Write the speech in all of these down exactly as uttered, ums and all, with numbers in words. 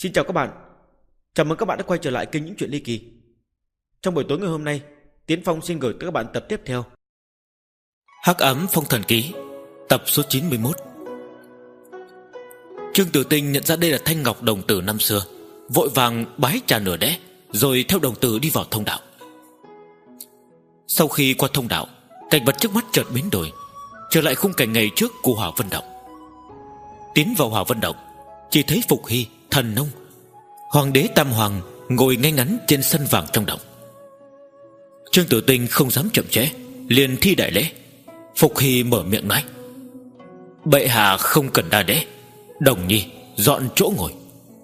Xin chào các bạn. Chào mừng các bạn đã quay trở lại kênh Những Chuyện Ly Kỳ. Trong buổi tối ngày hôm nay, Tiến Phong xin gửi tới các bạn tập tiếp theo Hắc Ám Phong Thần Ký, tập số chín mươi mốt. Trương Tử Tinh nhận ra đây là thanh ngọc đồng tử năm xưa, vội vàng bái trà nửa đẽ, rồi theo đồng tử đi vào thông đạo. Sau khi qua thông đạo, cảnh vật trước mắt chợt biến đổi, trở lại khung cảnh ngày trước của Hỏa Vân Động. Tiến vào Hỏa Vân Động, chỉ thấy Phục Hy, Thần Nông, Hoàng đế Tam Hoàng ngồi ngay ngắn trên sân vàng trong động. Trương Tử Tinh không dám chậm trễ, liền thi đại lễ. Phục Hy mở miệng nói: bệ hạ không cần đa lễ, Đồng Nhi dọn chỗ ngồi.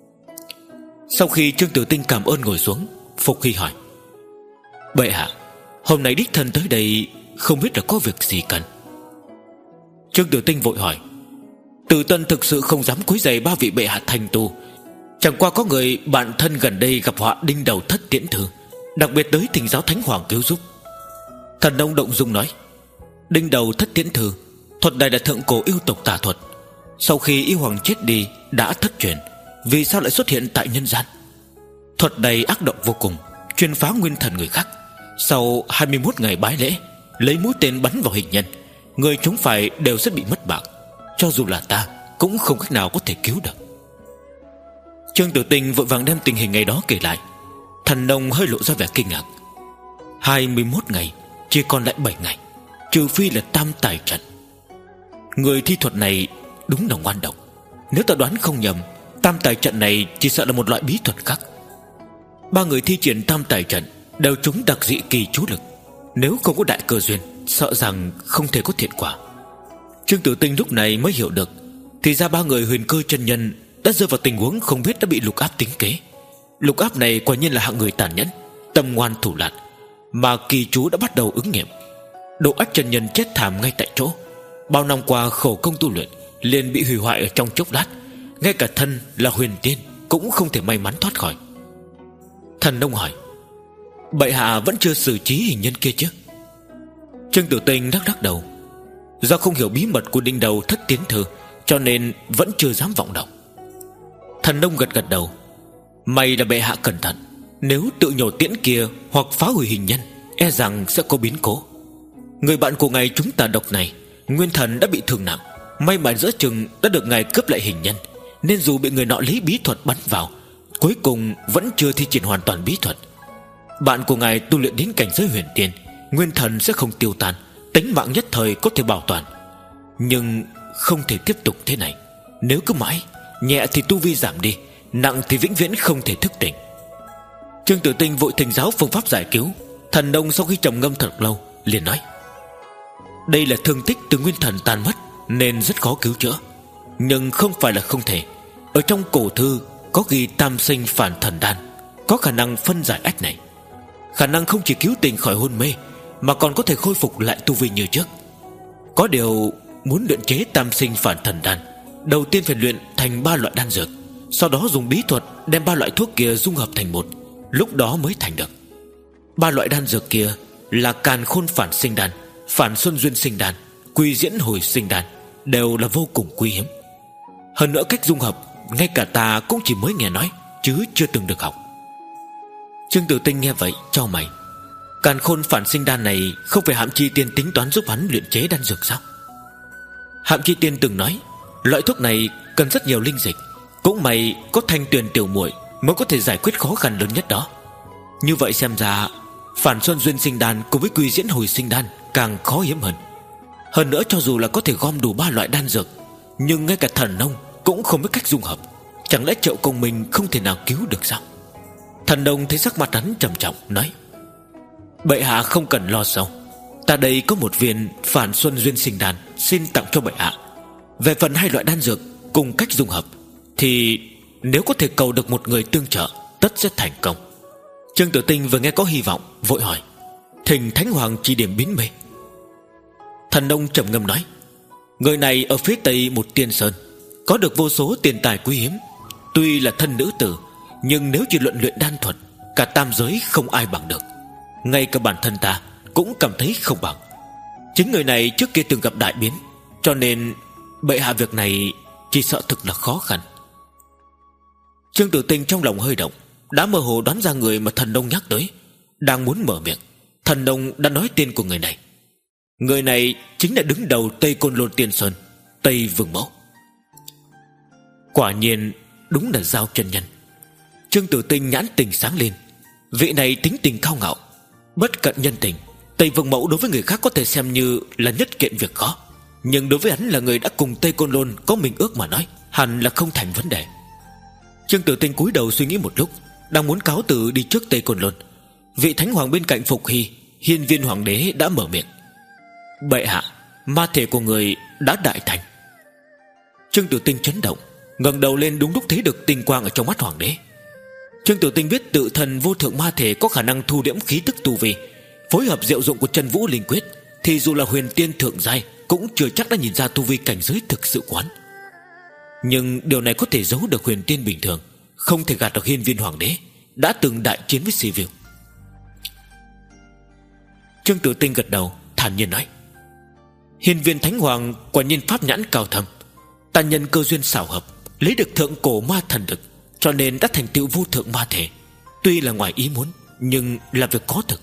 Sau khi Trương Tử Tinh cảm ơn ngồi xuống, Phục Hy hỏi: bệ hạ, hôm nay đích thân tới đây, không biết là có việc gì cần? Trương Tử Tinh vội hỏi: Từ Tân thực sự không dám quấy rầy ba vị bệ hạ thành tu, chẳng qua có người bạn thân gần đây gặp họa đinh đầu thất tiễn thư, đặc biệt tới thỉnh giáo Thánh Hoàng cứu giúp. Thần Nông động dung nói: đinh đầu thất tiễn thư, thuật này là thượng cổ yêu tộc tà thuật, sau khi yêu hoàng chết đi đã thất truyền, vì sao lại xuất hiện tại nhân gian? Thuật này ác độc vô cùng, chuyên phá nguyên thần người khác. Sau hai mươi mốt ngày bái lễ, lấy mũi tên bắn vào hình nhân, người chúng phải đều sẽ bị mất mạng, cho dù là ta cũng không cách nào có thể cứu được. Trương Tử Tinh vội vàng đem tình hình ngày đó kể lại. Thần Nông hơi lộ ra vẻ kinh ngạc. Hai mươi mốt ngày, chỉ còn lại bảy ngày, trừ phi là tam tài trận. Người thi thuật này đúng là ngoan độc. Nếu ta đoán không nhầm, tam tài trận này chỉ sợ là một loại bí thuật khác. Ba người thi triển tam tài trận đều trúng đặc dị kỳ chú lực, nếu không có đại cơ duyên, sợ rằng không thể có thiện quả. Trương Tử Tinh lúc này mới hiểu được, thì ra ba người huyền cơ chân nhân đã rơi vào tình huống không biết đã bị lục áp tính kế. Lục áp này quả nhiên là hạng người tàn nhẫn, tâm ngoan thủ lạn, mà kỳ chú đã bắt đầu ứng nghiệm. Độ ách chân nhân chết thảm ngay tại chỗ, bao năm qua khổ công tu luyện liền bị hủy hoại ở trong chốc lát, ngay cả thân là huyền tiên cũng không thể may mắn thoát khỏi. Thần Nông hỏi: bệ hạ vẫn chưa xử trí hình nhân kia chứ? Trương Tử Tinh lắc lắc đầu. Do không hiểu bí mật của đinh đầu thất tiến thư, cho nên vẫn chưa dám vọng động. Thần Nông gật gật đầu. May là bệ hạ cẩn thận, nếu tự nhổ tiễn kia hoặc phá hủy hình nhân, e rằng sẽ có biến cố. Người bạn của ngài chúng ta độc này, nguyên thần đã bị thương nặng, may mà giữa chừng đã được ngài cướp lại hình nhân, nên dù bị người nọ lấy bí thuật bắn vào, cuối cùng vẫn chưa thi triển hoàn toàn bí thuật. Bạn của ngài tu luyện đến cảnh giới huyền tiên, nguyên thần sẽ không tiêu tan, tính mạng nhất thời có thể bảo toàn. Nhưng không thể tiếp tục thế này. Nếu cứ mãi, nhẹ thì tu vi giảm đi, nặng thì vĩnh viễn không thể thức tỉnh. Trương Tử Tinh vội thỉnh giáo phương pháp giải cứu. Thần Nông sau khi trầm ngâm thật lâu liền nói: đây là thương tích từ nguyên thần tan mất, nên rất khó cứu chữa, nhưng không phải là không thể. Ở trong cổ thư có ghi tam sinh phản thần đan, có khả năng phân giải ách này. Khả năng không chỉ cứu tình khỏi hôn mê, mà còn có thể khôi phục lại tu vi như trước. Có điều muốn luyện chế tam sinh phản thần đan, đầu tiên phải luyện thành ba loại đan dược, sau đó dùng bí thuật đem ba loại thuốc kia dung hợp thành một, lúc đó mới thành được. Ba loại đan dược kia là càn khôn phản sinh đan, phản xuân duyên sinh đan, quy diễn hồi sinh đan, đều là vô cùng quý hiếm. Hơn nữa cách dung hợp, ngay cả ta cũng chỉ mới nghe nói, chứ chưa từng được học. Trương Tử Tinh nghe vậy chau mày. Càn khôn phản sinh đan này không phải Hạm Chi Tiên tính toán giúp hắn luyện chế đan dược sao? Hạm Chi Tiên từng nói loại thuốc này cần rất nhiều linh dịch, cũng may có Thanh Tuyền tiểu muội mới có thể giải quyết khó khăn lớn nhất đó. Như vậy xem ra phản xuân duyên sinh đan cùng với quy diễn hồi sinh đan càng khó hiếm hơn. Hơn nữa cho dù là có thể gom đủ ba loại đan dược, nhưng ngay cả Thần Nông cũng không biết cách dung hợp, chẳng lẽ Triệu Công Minh không thể nào cứu được sao? Thần Nông thấy sắc mặt hắn trầm trọng nói: bệ hạ không cần lo sâu, ta đây có một viên phản xuân duyên sinh đan xin tặng cho bệ hạ. Về phần hai loại đan dược cùng cách dung hợp, thì nếu có thể cầu được một người tương trợ, tất sẽ thành công. Trương Tử Tinh vừa nghe có hy vọng, vội hỏi: thỉnh Thánh Hoàng chỉ điểm biến mê. Thần Nông trầm ngâm nói: người này ở phía tây một tiên sơn, có được vô số tiền tài quý hiếm. Tuy là thân nữ tử, nhưng nếu chỉ luận luyện đan thuật, cả tam giới không ai bằng được. Ngay cả bản thân ta cũng cảm thấy không bằng. Chính người này trước kia từng gặp đại biến, cho nên bệ hạ việc này chỉ sợ thực là khó khăn. Trương Tử Tinh trong lòng hơi động, đã mơ hồ đoán ra người mà thần nông nhắc tới. Đang muốn mở miệng, thần nông đã nói tên của người này. Người này chính là đứng đầu Tây Côn Lôn Tiên Sơn, Tây Vương Mẫu. Quả nhiên đúng là Giao chân nhân. Trương Tử Tinh nhãn tình sáng lên. Vị này tính tình cao ngạo, bất cận nhân tình. Tây Vương Mẫu đối với người khác có thể xem như là nhất kiện việc khó, nhưng đối với hắn là người đã cùng Tây Côn Lôn có mình ước mà nói, hẳn là không thành vấn đề. Trương Tử Tinh cúi đầu suy nghĩ một lúc, đang muốn cáo từ đi trước Tây Côn Lôn. Vị thánh hoàng bên cạnh Phục Hy, Hiên Viên Hoàng đế đã mở miệng. Bệ hạ, ma thể của người đã đại thành. Trương Tử Tinh chấn động, ngẩng đầu lên đúng lúc thấy được tinh quang ở trong mắt hoàng đế. Trương Tử Tinh biết tự thân vô thượng ma thể có khả năng thu liễm khí tức tu vi, phối hợp diệu dụng của chân vũ linh quyết, thì dù là huyền tiên thượng giai cũng chưa chắc đã nhìn ra tu vi cảnh giới thực sự quán. Nhưng điều này có thể giấu được huyền tiên bình thường, không thể gạt được Hiên Viên Hoàng đế đã từng đại chiến với Siêu. Trương Tử Tinh gật đầu, thản nhiên nói: Hiên Viên Thánh Hoàng quả nhiên pháp nhãn cao thâm, ta nhân cơ duyên xảo hợp lấy được thượng cổ ma thần lực, cho nên đã thành tựu vô thượng ma thể. Tuy là ngoài ý muốn, nhưng là việc có thực.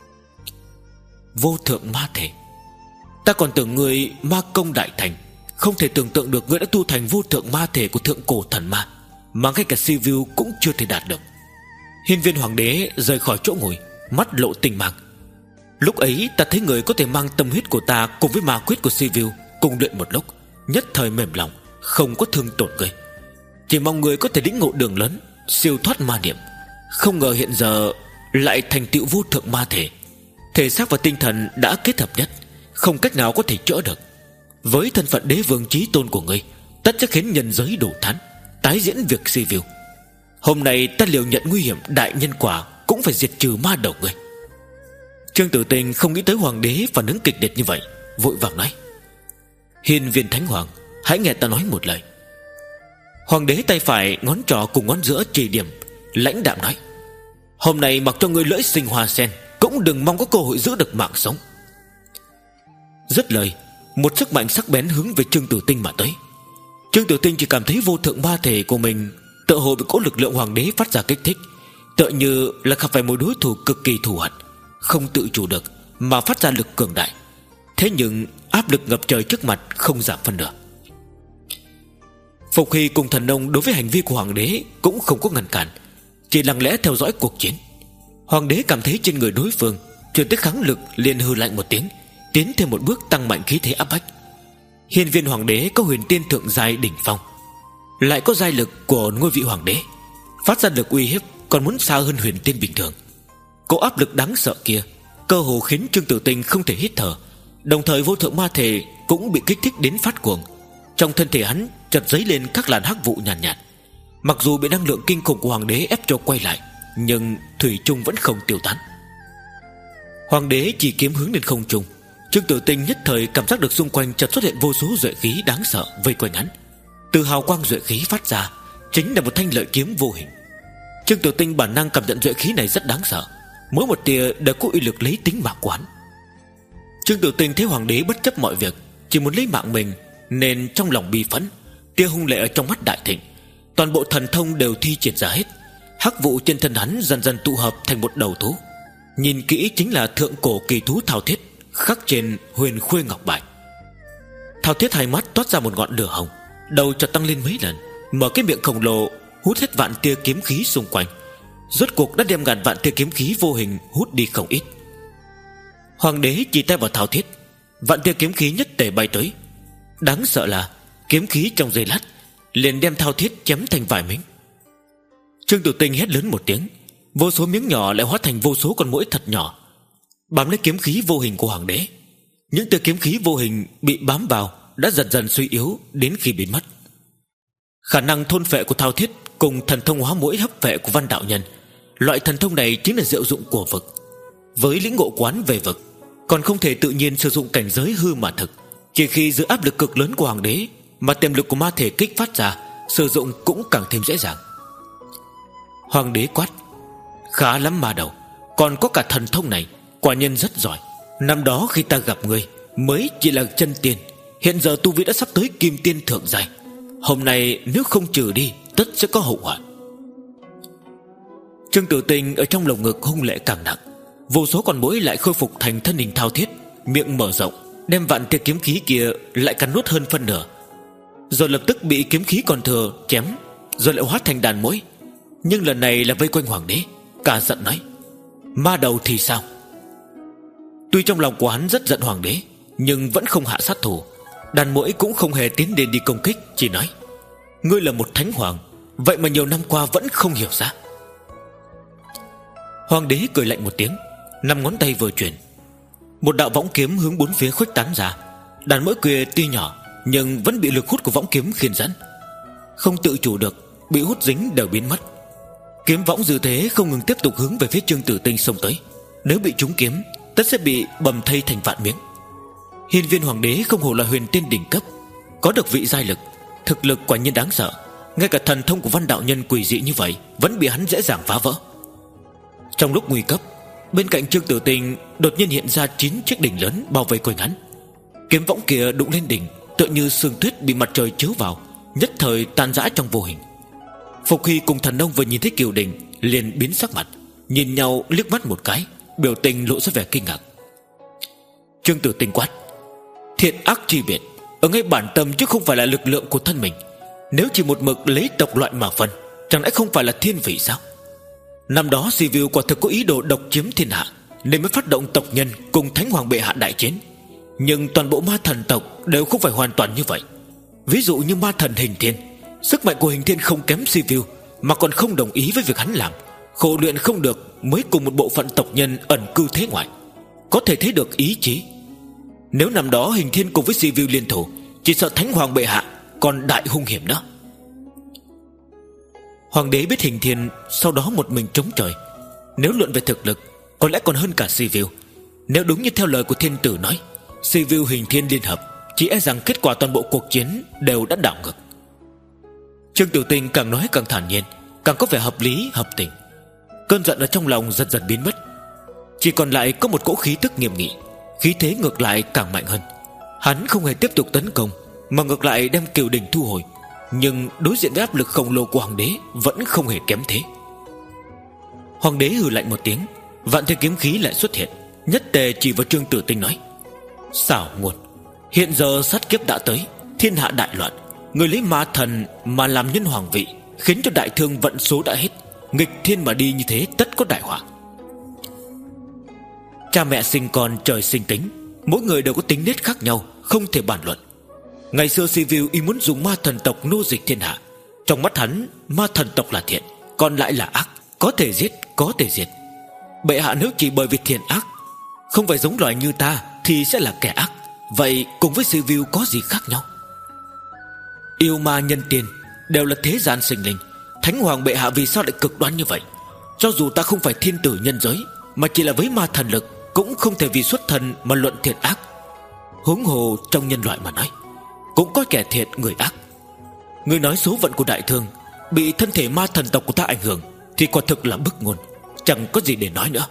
Vô thượng ma thể? Ta còn tưởng người ma công đại thành, không thể tưởng tượng được người đã tu thành vô thượng ma thể của thượng cổ thần ma, mà ngay cả Siêu cũng chưa thể đạt được. Hiên Viên Hoàng đế rời khỏi chỗ ngồi, mắt lộ tình mang. Lúc ấy ta thấy người có thể mang tâm huyết của ta cùng với ma quyết của Siêu cùng luyện một lúc, nhất thời mềm lòng, không có thương tổn người. Chỉ mong người có thể lĩnh ngộ đường lớn, siêu thoát ma niệm. Không ngờ hiện giờ lại thành tựu vô thượng ma thể, thể xác và tinh thần đã kết hợp nhất, không cách nào có thể chữa được. Với thân phận đế vương chí tôn của ngươi, tất sẽ khiến nhân giới đổ thán, tái diễn việc Siêu. Hôm nay ta liều nhận nguy hiểm đại nhân quả, cũng phải diệt trừ ma đầu ngươi. Trương Tử Tinh không nghĩ tới hoàng đế phản ứng kịch liệt như vậy, vội vàng nói: Hiên Viên Thánh Hoàng, hãy nghe ta nói một lời. Hoàng đế tay phải ngón trỏ cùng ngón giữa chỉ điểm, lãnh đạm nói: Hôm nay mặc cho ngươi lưỡi sinh hoa sen, cũng đừng mong có cơ hội giữ được mạng sống. Dứt lời, một sức mạnh sắc bén hướng về Trương Tử Tinh mà tới. Trương Tử Tinh chỉ cảm thấy vô thượng ma thể của mình tựa hồ bị cỗ lực lượng hoàng đế phát ra kích thích, tựa như là gặp phải một đối thủ cực kỳ thù hận, không tự chủ được mà phát ra lực cường đại. Thế nhưng áp lực ngập trời trước mặt không giảm phân nửa. Phục Hy cùng thần nông đối với hành vi của hoàng đế cũng không có ngăn cản, chỉ lặng lẽ theo dõi cuộc chiến. Hoàng đế cảm thấy trên người đối phương chuyển tới kháng lực, liền hừ lạnh một tiếng, tiến thêm một bước tăng mạnh khí thế áp bách. Hiên Viên Hoàng đế có huyền tiên thượng giai đỉnh phong, lại có giai lực của ngôi vị hoàng đế, phát ra lực uy hiếp còn muốn xa hơn huyền tiên bình thường. Cỗ áp lực đáng sợ kia cơ hồ khiến Trương Tử Tinh không thể hít thở, đồng thời vô thượng ma thể cũng bị kích thích đến phát cuồng. Trong thân thể hắn chợt dấy lên các làn hắc vụ nhàn nhạt, nhạt. Mặc dù bị năng lượng kinh khủng của hoàng đế ép cho quay lại, nhưng thủy chung vẫn không tiêu tán. Hoàng đế chỉ kiếm hướng lên không trung, Trương Tử Tinh nhất thời cảm giác được xung quanh chợt xuất hiện vô số duệ khí đáng sợ vây quanh hắn. Từ hào quang duệ khí phát ra chính là một thanh lợi kiếm vô hình. Trương Tử Tinh bản năng cảm nhận duệ khí này rất đáng sợ, mỗi một tia đều có uy lực lấy tính mạng của hắn. Trương Tử Tinh thấy hoàng đế bất chấp mọi việc chỉ muốn lấy mạng mình, nên trong lòng bi phẫn, tia hung lệ ở trong mắt đại thịnh, toàn bộ thần thông đều thi triển ra hết. Hắc vụ trên thân hắn dần dần tụ hợp thành một đầu thú, nhìn kỹ chính là thượng cổ kỳ thú Thao Thiết khắc trên huyền khuê ngọc bài. Thao Thiết hai mắt toát ra một ngọn lửa hồng, đầu chợt tăng lên mấy lần, mở cái miệng khổng lồ hút hết vạn tia kiếm khí xung quanh, rốt cuộc đã đem ngàn vạn tia kiếm khí vô hình hút đi không ít. Hoàng đế chỉ tay vào Thao Thiết, vạn tia kiếm khí nhất tề bay tới. Đáng sợ là kiếm khí trong giây lát liền đem Thao Thiết chém thành vài miếng. Trương Tử Tinh hét lớn một tiếng, vô số miếng nhỏ lại hóa thành vô số con muỗi thật nhỏ, bám lấy kiếm khí vô hình của hoàng đế. Những tia kiếm khí vô hình bị bám vào đã dần dần suy yếu đến khi biến mất. Khả năng thôn phệ của Thao Thiết cùng thần thông hóa muỗi hấp phệ của Văn đạo nhân, loại thần thông này chính là diệu dụng của vực. Với lĩnh ngộ quán về vực, còn không thể tự nhiên sử dụng cảnh giới hư mà thực, chỉ khi dưới áp lực cực lớn của hoàng đế mà tiềm lực của ma thể kích phát ra, sử dụng cũng càng thêm dễ dàng. Hoàng đế quát: Khá lắm ma đầu, còn có cả thần thông này, quả nhân rất giỏi. Năm đó khi ta gặp ngươi mới chỉ là chân tiên, hiện giờ tu vi đã sắp tới kim tiên thượng giai. Hôm nay nếu không trừ đi tất sẽ có hậu họa. Trương Tử Tinh ở trong lồng ngực hung lệ càng nặng. Vô số con muỗi lại khôi phục thành thân hình thao thiết, miệng mở rộng, đem vạn tia kiếm khí kia lại cắn nuốt hơn phân nửa, rồi lập tức bị kiếm khí còn thừa chém, rồi lại hóa thành đàn muỗi. Nhưng lần này là vây quanh hoàng đế, cả giận nói: ma đầu thì sao? Tuy trong lòng của hắn rất giận hoàng đế, nhưng vẫn không hạ sát thủ. Đàn muỗi cũng không hề tiến đến đi công kích, chỉ nói: ngươi là một thánh hoàng, vậy mà nhiều năm qua vẫn không hiểu ra. Hoàng đế cười lạnh một tiếng, năm ngón tay vừa chuyển, một đạo võng kiếm hướng bốn phía khuếch tán ra. Đàn muỗi kia tuy nhỏ nhưng vẫn bị lực hút của võng kiếm khiên dẫn, không tự chủ được, bị hút dính đều biến mất. Kiếm võng dư thế không ngừng tiếp tục hướng về phía Trương Tử Tinh xông tới. Nếu bị trúng kiếm, tất sẽ bị bầm thây thành vạn miếng. Hiên Viên Hoàng đế không hổ là huyền tiên đỉnh cấp, có được vị giai lực, thực lực quả nhiên đáng sợ. Ngay cả thần thông của văn đạo nhân quỷ dị như vậy vẫn bị hắn dễ dàng phá vỡ. Trong lúc nguy cấp, bên cạnh Trương Tử Tinh đột nhiên hiện ra chín chiếc đỉnh lớn bao vây quanh hắn. Kiếm võng kia đụng lên đỉnh, tựa như sương tuyết bị mặt trời chiếu vào, nhất thời tan rã trong vô hình. Phục Hy cùng Thần Nông vừa nhìn thấy kiều đỉnh liền biến sắc mặt, nhìn nhau liếc mắt một cái, biểu tình lộ ra vẻ kinh ngạc. Trương Tử Tinh quát: thiện ác chi biệt ở ngay bản tâm chứ không phải là lực lượng của thân mình. Nếu chỉ một mực lấy tộc loại mà phân, chẳng lẽ không phải là thiên vị sao? Năm đó Sivu quả thực có ý đồ độc chiếm thiên hạ, nên mới phát động tộc nhân cùng Thánh Hoàng bệ hạ đại chiến. Nhưng toàn bộ ma thần tộc đều không phải hoàn toàn như vậy. Ví dụ như ma thần Hình Thiên, sức mạnh của Hình Thiên không kém Sivu, mà còn không đồng ý với việc hắn làm, khổ luyện không được mới cùng một bộ phận tộc nhân ẩn cư thế ngoại. Có thể thấy được ý chí. Nếu năm đó Hình Thiên cùng với Sivu liên thủ, chỉ sợ Thánh Hoàng bệ hạ còn đại hung hiểm nữa. Hoàng đế biết Hình Thiên sau đó một mình chống trời, nếu luận về thực lực có lẽ còn hơn cả Sivu. Nếu đúng như theo lời của thiên tử nói, Sivu Hình Thiên liên hợp, chỉ e rằng kết quả toàn bộ cuộc chiến đều đã đảo ngược. Trương Tử Tinh càng nói càng thản nhiên, càng có vẻ hợp lý hợp tình. Cơn giận ở trong lòng dần dần biến mất, chỉ còn lại có một cỗ khí tức nghiêm nghị. Khí thế ngược lại càng mạnh hơn. Hắn không hề tiếp tục tấn công, mà ngược lại đem kiều đỉnh thu hồi. Nhưng đối diện với áp lực khổng lồ của hoàng đế vẫn không hề kém thế. Hoàng đế hừ lạnh một tiếng, vạn thiên kiếm khí lại xuất hiện, nhất tề chỉ vào Trương Tử Tinh nói: xảo nguồn, hiện giờ sát kiếp đã tới, thiên hạ đại loạn, người lấy ma thần mà làm nhân hoàng vị, khiến cho đại thương vận số đã hết. Nghịch thiên mà đi như thế tất có đại họa. Cha mẹ sinh con trời sinh tính, mỗi người đều có tính nết khác nhau, không thể bàn luận. Ngày xưa Sivu y muốn dùng ma thần tộc nô dịch thiên hạ. Trong mắt hắn, ma thần tộc là thiện, còn lại là ác, có thể giết, có thể diệt. Bệ hạ nếu chỉ bởi vì thiện ác, không phải giống loài như ta, thì sẽ là kẻ ác. Vậy cùng với Sivu có gì khác nhau? Yêu ma nhân tiên đều là thế gian sinh linh, Thánh Hoàng bệ hạ vì sao lại cực đoan như vậy? Cho dù ta không phải thiên tử nhân giới, mà chỉ là với ma thần lực, cũng không thể vì xuất thần mà luận thiện ác. Huống hồ trong nhân loại mà nói, cũng có kẻ thiện người ác. Người nói số phận của đại thương bị thân thể ma thần tộc của ta ảnh hưởng, thì quả thực là bức ngôn, chẳng có gì để nói nữa.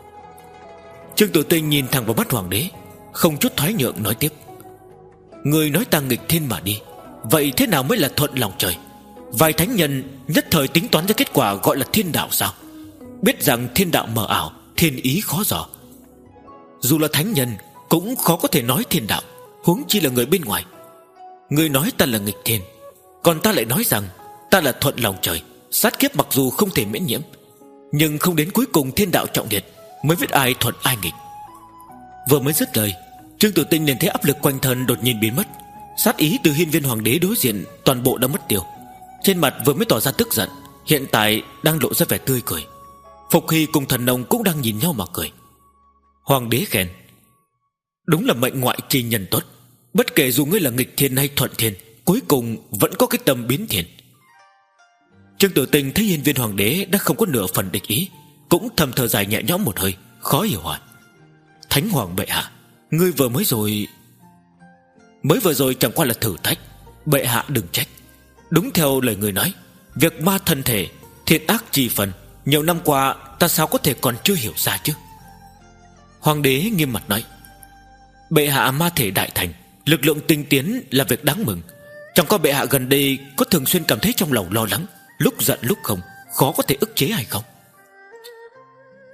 Trương Tử Tinh nhìn thẳng vào mắt hoàng đế, không chút thoái nhượng nói tiếp: người nói ta nghịch thiên mà đi, vậy thế nào mới là thuận lòng trời? Vài thánh nhân nhất thời tính toán ra kết quả gọi là thiên đạo sao? Biết rằng thiên đạo mờ ảo, thiên ý khó dò. Dù là thánh nhân cũng khó có thể nói thiên đạo, huống chi là người bên ngoài. Người nói ta là nghịch thiên, còn ta lại nói rằng ta là thuận lòng trời. Sát kiếp mặc dù không thể miễn nhiễm, nhưng không đến cuối cùng thiên đạo trọng liệt mới biết ai thuận ai nghịch. Vừa mới dứt lời, Trương Tử Tinh liền thấy áp lực quanh thân đột nhiên biến mất. Sát ý từ Hiên Viên Hoàng đế đối diện toàn bộ đã mất tiêu. Trên mặt vừa mới tỏ ra tức giận, hiện tại đang lộ ra vẻ tươi cười. Phục Hy cùng Thần Nông cũng đang nhìn nhau mà cười. Hoàng đế khen: đúng là mệnh ngoại chi nhân tốt. Bất kể dù ngươi là nghịch thiên hay thuận thiên, cuối cùng vẫn có cái tâm biến thiên. Trương Tử Tinh thấy Hiên Viên Hoàng đế đã không có nửa phần địch ý, cũng thầm thở dài nhẹ nhõm một hơi, khó hiểu hỏi: Thánh Hoàng bệ hạ, ngươi vừa mới rồi... Mới vừa rồi chẳng qua là thử thách, bệ hạ đừng trách. Đúng theo lời người nói, việc ma thân thể, thiện ác chi phần, nhiều năm qua ta sao có thể còn chưa hiểu ra chứ? Hoàng đế nghiêm mặt nói: bệ hạ ma thể đại thành, lực lượng tinh tiến là việc đáng mừng. Chẳng qua bệ hạ gần đây có thường xuyên cảm thấy trong lòng lo lắng, lúc giận lúc không, khó có thể ức chế hay không?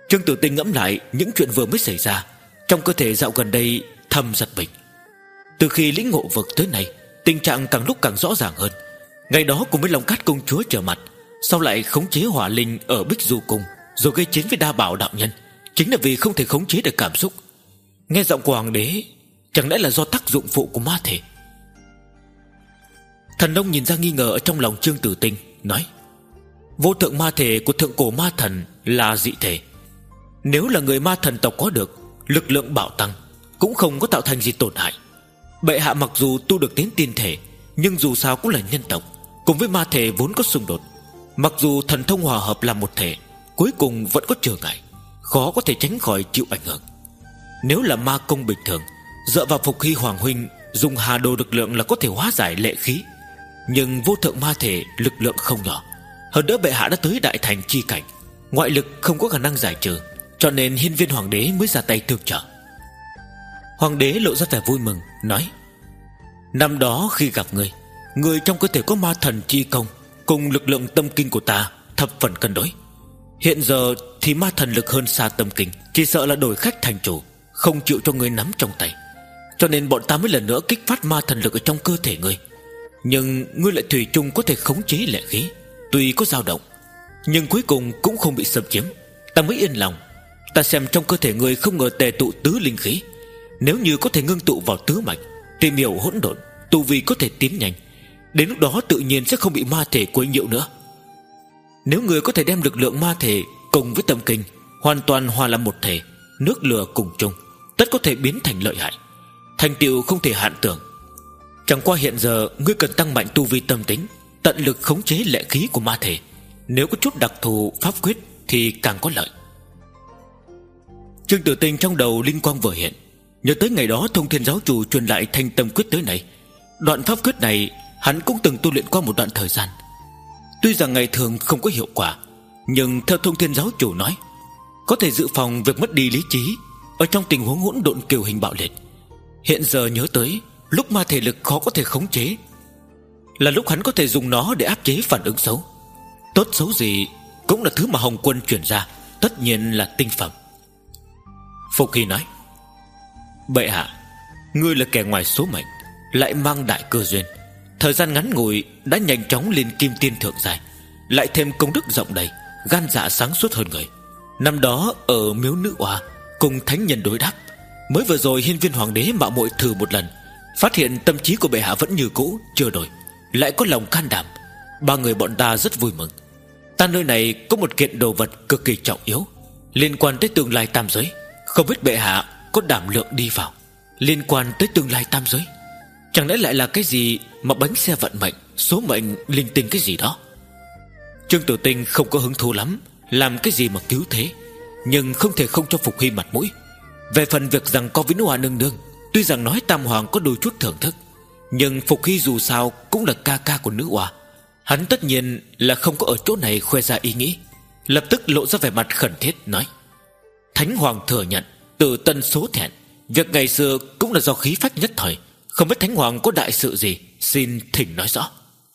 Trương Tử Tinh ngẫm lại những chuyện vừa mới xảy ra, trong cơ thể dạo gần đây thầm giật mình. Từ khi lĩnh ngộ vực tới nay, tình trạng càng lúc càng rõ ràng hơn. Ngày đó cùng với Long Cát công chúa trở mặt, sau lại khống chế hỏa linh ở Bích Du Cung, rồi gây chiến với Đa Bảo đạo nhân, chính là vì không thể khống chế được cảm xúc. Nghe giọng của hoàng đế, chẳng lẽ là do tác dụng phụ của ma thể? Thần Nông nhìn ra nghi ngờ ở trong lòng Trương Tử Tinh, nói: vô thượng ma thể của thượng cổ ma thần là dị thể. Nếu là người ma thần tộc có được, lực lượng bạo tăng, cũng không có tạo thành gì tổn hại. Bệ hạ mặc dù tu được đến tiên thể, nhưng dù sao cũng là nhân tộc, cùng với ma thể vốn có xung đột. Mặc dù thần thông hòa hợp làm một thể, cuối cùng vẫn có trở ngại, khó có thể tránh khỏi chịu ảnh hưởng. Nếu là ma công bình thường, dựa vào Phục Hy Hoàng huynh dùng hà đồ lực lượng là có thể hóa giải lệ khí. Nhưng vô thượng ma thể lực lượng không nhỏ, hơn nữa bệ hạ đã tới đại thành chi cảnh, ngoại lực không có khả năng giải trừ, cho nên Hiên Viên hoàng đế mới ra tay tương trợ. Hoàng đế lộ ra vẻ vui mừng, nói: năm đó khi gặp ngươi, người trong cơ thể có ma thần chi công cùng lực lượng tâm kinh của ta thập phần cân đối. Hiện giờ thì ma thần lực hơn xa tâm kinh, chỉ sợ là đổi khách thành chủ, không chịu cho ngươi nắm trong tay. Cho nên bọn ta mới lần nữa kích phát ma thần lực ở trong cơ thể ngươi. Nhưng ngươi lại thủy chung có thể khống chế lệ khí, tuy có dao động, nhưng cuối cùng cũng không bị xâm chiếm. Ta mới yên lòng. Ta xem trong cơ thể ngươi không ngờ tề tụ tứ linh khí. Nếu như có thể ngưng tụ vào tứ mạch, tìm hiểu hỗn độn, tu vi có thể tiến nhanh. Đến lúc đó tự nhiên sẽ không bị ma thể quấy nhiễu nữa. Nếu người có thể đem lực lượng ma thể cùng với tâm kinh hoàn toàn hòa làm một thể, nước lửa cùng chung, tất có thể biến thành lợi hại, thành tựu không thể hạn tưởng. Chẳng qua hiện giờ ngươi cần tăng mạnh tu vi tâm tính, tận lực khống chế lệ khí của ma thể. Nếu có chút đặc thù pháp quyết thì càng có lợi. Trương Tử Tinh trong đầu linh quang vừa hiện, nhớ tới ngày đó Thông Thiên giáo chủ truyền lại Thanh Tâm quyết tới này. Đoạn pháp quyết này hắn cũng từng tu luyện qua một đoạn thời gian. Tuy rằng ngày thường không có hiệu quả, nhưng theo Thông Thiên giáo chủ nói, có thể dự phòng việc mất đi lý trí ở trong tình huống hỗn độn kiều hình bạo liệt. Hiện giờ nhớ tới lúc ma thể lực khó có thể khống chế, là lúc hắn có thể dùng nó để áp chế phản ứng xấu. Tốt xấu gì cũng là thứ mà Hồng Quân chuyển ra, tất nhiên là tinh phẩm. Phục Hy nói: bệ hạ, ngươi là kẻ ngoài số mệnh, lại mang đại cơ duyên, thời gian ngắn ngủi đã nhanh chóng lên kim tiên thượng giai, lại thêm công đức rộng đầy, gan dạ sáng suốt hơn người. Năm đó ở miếu nữ oa cùng thánh nhân đối đáp, mới vừa rồi Hiên Viên hoàng đế mạo muội thử một lần, phát hiện tâm trí của bệ hạ vẫn như cũ, chưa đổi, lại có lòng can đảm. Ba người bọn ta rất vui mừng. Ta nơi này có một kiện đồ vật cực kỳ trọng yếu, liên quan tới tương lai tam giới, không biết bệ hạ có đảm lượng đi vào. Liên quan tới tương lai tam giới, chẳng lẽ lại là cái gì mà bánh xe vận mệnh, số mệnh, linh tinh cái gì đó? Trương Tử Tinh không có hứng thú lắm làm cái gì mà cứu thế, nhưng không thể không cho Phục Hy mặt mũi. Về phần việc rằng có với nữ hoa nương nương, tuy rằng nói Tam Hoàng có đôi chút thưởng thức, nhưng Phục Hy dù sao cũng là ca ca của nữ hoa, hắn tất nhiên là không có ở chỗ này khoe ra ý nghĩ. Lập tức lộ ra vẻ mặt khẩn thiết nói: Thánh Hoàng thừa nhận từ tân số thẹn, việc ngày xưa cũng là do khí phách nhất thời, không biết Thánh Hoàng có đại sự gì, xin thỉnh nói rõ.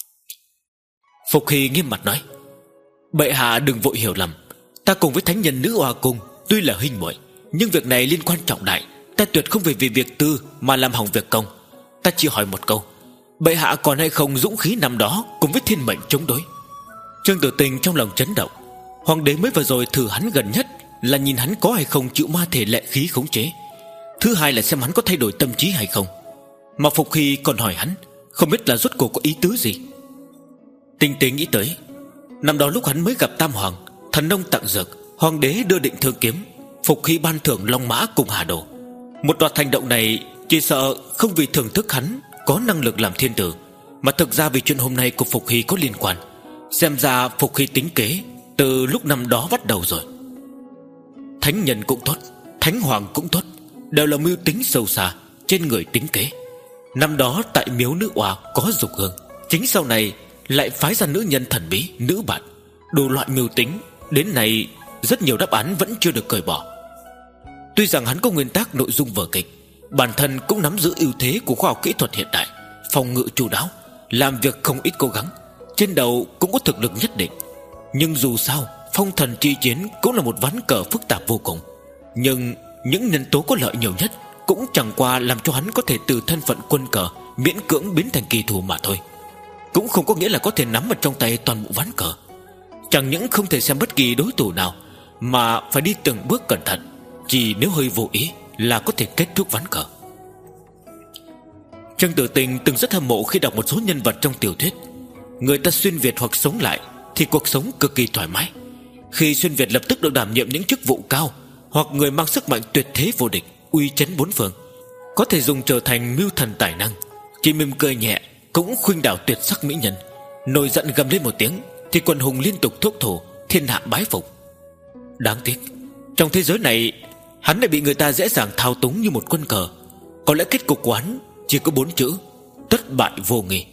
Phục Hy nghiêm mặt nói: bệ hạ đừng vội hiểu lầm, ta cùng với thánh nhân nữ hoa cung tuy là huynh muội, nhưng việc này liên quan trọng đại, ta tuyệt không về vì việc tư mà làm hỏng việc công. Ta chỉ hỏi một câu, bệ hạ còn hay không dũng khí năm đó cùng với thiên mệnh chống đối? Trương Tử Tinh trong lòng chấn động. Hoàng đế mới vừa rồi thử hắn gần nhất là nhìn hắn có hay không chịu ma thể lệ khí khống chế, thứ hai là xem hắn có thay đổi tâm trí hay không. Mà Phục Hy còn hỏi hắn, không biết là rốt cuộc có ý tứ gì. Tinh tế nghĩ tới, năm đó lúc hắn mới gặp Tam Hoàng, thần nông tặng dược, hoàng đế đưa định thương kiếm, Phục Hy ban thưởng long mã cùng hà đồ. Một loạt hành động này chỉ sợ không vì thưởng thức hắn có năng lực làm thiên tử, mà thực ra vì chuyện hôm nay của Phục Hy có liên quan. Xem ra Phục Hy tính kế từ lúc năm đó bắt đầu rồi. Thánh nhân cũng tốt, thánh hoàng cũng tốt, đều là mưu tính sâu xa, trên người tính kế. Năm đó tại miếu nữ oa có dục hương, chính sau này lại phái ra nữ nhân thần bí, nữ bạn, đủ loại mưu tính. Đến nay rất nhiều đáp án vẫn chưa được cởi bỏ. Tuy rằng hắn có nguyên tắc nội dung vở kịch, bản thân cũng nắm giữ ưu thế của khoa học kỹ thuật hiện đại, phòng ngự chu đáo, làm việc không ít cố gắng, trên đầu cũng có thực lực nhất định. Nhưng dù sao phong thần chi chiến cũng là một ván cờ phức tạp vô cùng, nhưng những nhân tố có lợi nhiều nhất cũng chẳng qua làm cho hắn có thể từ thân phận quân cờ miễn cưỡng biến thành kỳ thủ mà thôi, cũng không có nghĩa là có thể nắm ở trong tay toàn bộ ván cờ. Chẳng những không thể xem bất kỳ đối thủ nào, mà phải đi từng bước cẩn thận, chỉ nếu hơi vô ý là có thể kết thúc ván cờ. Trương Tử Tình từng rất hâm mộ khi đọc một số nhân vật trong tiểu thuyết. Người ta xuyên Việt hoặc sống lại thì cuộc sống cực kỳ thoải mái. Khi xuyên Việt lập tức được đảm nhiệm những chức vụ cao, hoặc người mang sức mạnh tuyệt thế vô địch, uy chấn bốn phương, có thể dùng trở thành mưu thần tài năng. Chỉ mỉm cười nhẹ cũng khuynh đảo tuyệt sắc mỹ nhân, nổi giận gầm lên một tiếng thì quần hùng liên tục thúc thủ, thiên hạ bái phục. Đáng tiếc trong thế giới này hắn lại bị người ta dễ dàng thao túng như một quân cờ. Có lẽ kết cục của hắn chỉ có bốn chữ: thất bại vô nghi.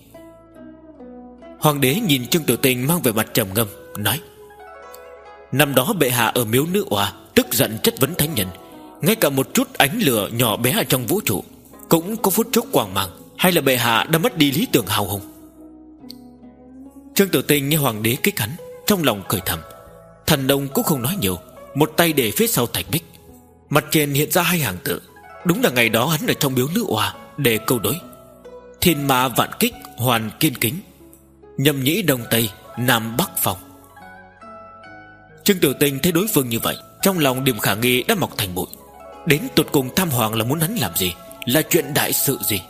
Hoàng đế nhìn Trương Tử Tình mang về mặt trầm ngâm, nói: năm đó bệ hạ ở miếu nữ oa tức giận chất vấn thánh nhân, ngay cả một chút ánh lửa nhỏ bé ở trong vũ trụ cũng có phút chốc quang mang, hay là bệ hạ đã mất đi lý tưởng hào hùng? Trương Tử Tình nghe hoàng đế kích hắn, trong lòng cười thầm. Thần Đông cũng không nói nhiều, một tay để phía sau thạch bích, mặt trên hiện ra hai hàng tự. Đúng là ngày đó hắn ở trong miếu nữ oa để câu đối: thiên ma vạn kích hoàn kiên kính, nhâm nhĩ đông tây nam bắc phong. Trương Tử Tình thấy đối phương như vậy, trong lòng Điềm Khả Nghi đã mọc thành bụi. Đến tột cùng Tam Hoàng là muốn hắn làm gì, là chuyện đại sự gì?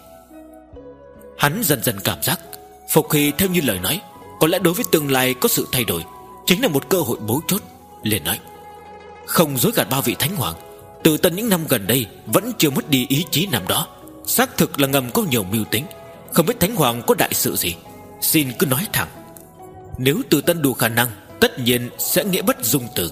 Hắn dần dần cảm giác Phục Hy theo như lời nói, có lẽ đối với tương lai có sự thay đổi, chính là một cơ hội bấu chốt. Liền nói: không dối gạt ba vị thánh hoàng, Từ Tân những năm gần đây vẫn chưa mất đi ý chí năm đó, xác thực là ngầm có nhiều mưu tính. Không biết thánh hoàng có đại sự gì, xin cứ nói thẳng. Nếu Từ Tân đủ khả năng, tất nhiên sẽ nghĩa bất dung từ.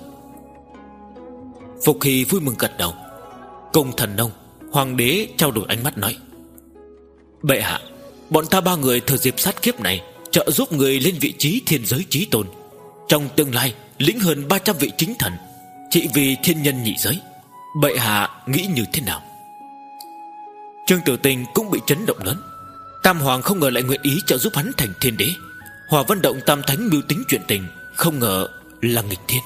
Phục Hy vui mừng gật đầu. Cùng Thần Nông, hoàng đế trao đổi ánh mắt nói: bệ hạ, bọn ta ba người thừa dịp sát kiếp này trợ giúp người lên vị trí thiên giới chí tôn, trong tương lai lĩnh hơn ba trăm vị chính thần, trị vì thiên nhân nhị giới. Bệ hạ nghĩ như thế nào? Trương Tử Tình cũng bị chấn động lớn. Tam Hoàng không ngờ lại nguyện ý trợ giúp hắn thành thiên đế. Hòa Vân Động Tam Thánh mưu tính chuyện tình, không ngờ là nghịch thiên.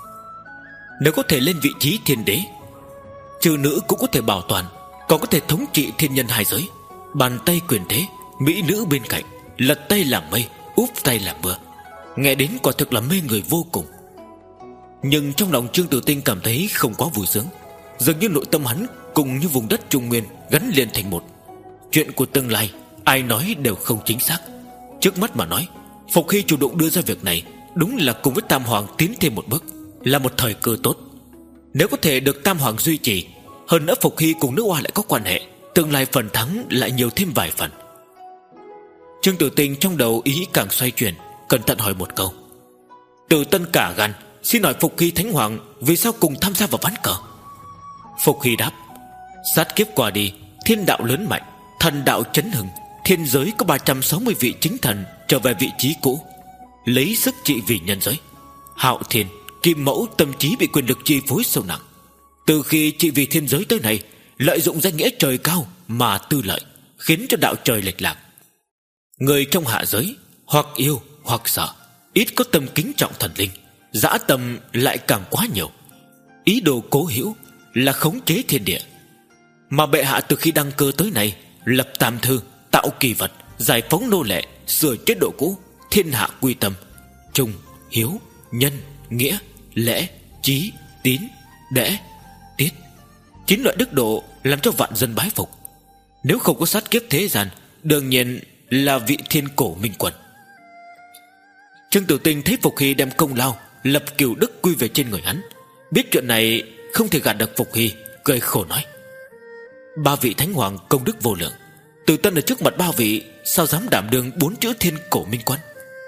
Nếu có thể lên vị trí thiên đế, trừ nữ cũng có thể bảo toàn, còn có thể thống trị thiên nhân hai giới. Bàn tay quyền thế, mỹ nữ bên cạnh, lật tay làm mây, úp tay làm mưa, nghe đến quả thực là mê người vô cùng. Nhưng trong lòng Trương Tử Tinh cảm thấy không quá vui sướng. Dường như nội tâm hắn cùng như vùng đất Trung Nguyên gắn liền thành một. Chuyện của tương lai ai nói đều không chính xác. Trước mắt mà nói, Phục Hy chủ động đưa ra việc này, đúng là cùng với Tam Hoàng tiến thêm một bước, là một thời cơ tốt. Nếu có thể được Tam Hoàng duy trì, hơn nữa Phục Hy cùng nữ oa lại có quan hệ, tương lai phần thắng lại nhiều thêm vài phần. Trương Tử Tinh trong đầu ý càng xoay chuyển, cẩn thận hỏi một câu: Từ Tân cả gan xin hỏi Phục Hy thánh hoàng vì sao cùng tham gia vào ván cờ? Phục Hy đáp: sát kiếp qua đi, thiên đạo lớn mạnh, thần đạo chấn hưng, thiên giới có ba trăm sáu mươi vị chính thần trở về vị trí cũ, lấy sức trị vì nhân giới. Hạo Thiên, Kim Mẫu tâm trí bị quyền lực chi phối sâu nặng. Từ khi trị vì thiên giới tới nay, lợi dụng danh nghĩa trời cao mà tư lợi, khiến cho đạo trời lệch lạc. Người trong hạ giới hoặc yêu hoặc sợ, ít có tâm kính trọng thần linh, dã tâm lại càng quá nhiều. Ý đồ cố hữu là khống chế thiên địa. Mà bệ hạ từ khi đăng cơ tới nay, lập tam thư, tạo kỳ vật, giải phóng nô lệ, sửa chế độ cũ, thiên hạ quy tâm, trung, hiếu, nhân, nghĩa, lễ, trí, tín, đễ, tiết, chín loại đức độ làm cho vạn dân bái phục. Nếu không có sát kiếp thế gian, đương nhiên là vị thiên cổ minh quân. Trương Tử Tinh thấy Phục Hy đem công lao lập cửu đức quy về trên người hắn, biết chuyện này không thể gạt được Phục Hy, cười khổ nói: ba vị thánh hoàng công đức vô lượng, Từ Tân ở trước mặt ba vị sao dám đảm đương bốn chữ thiên cổ minh quân?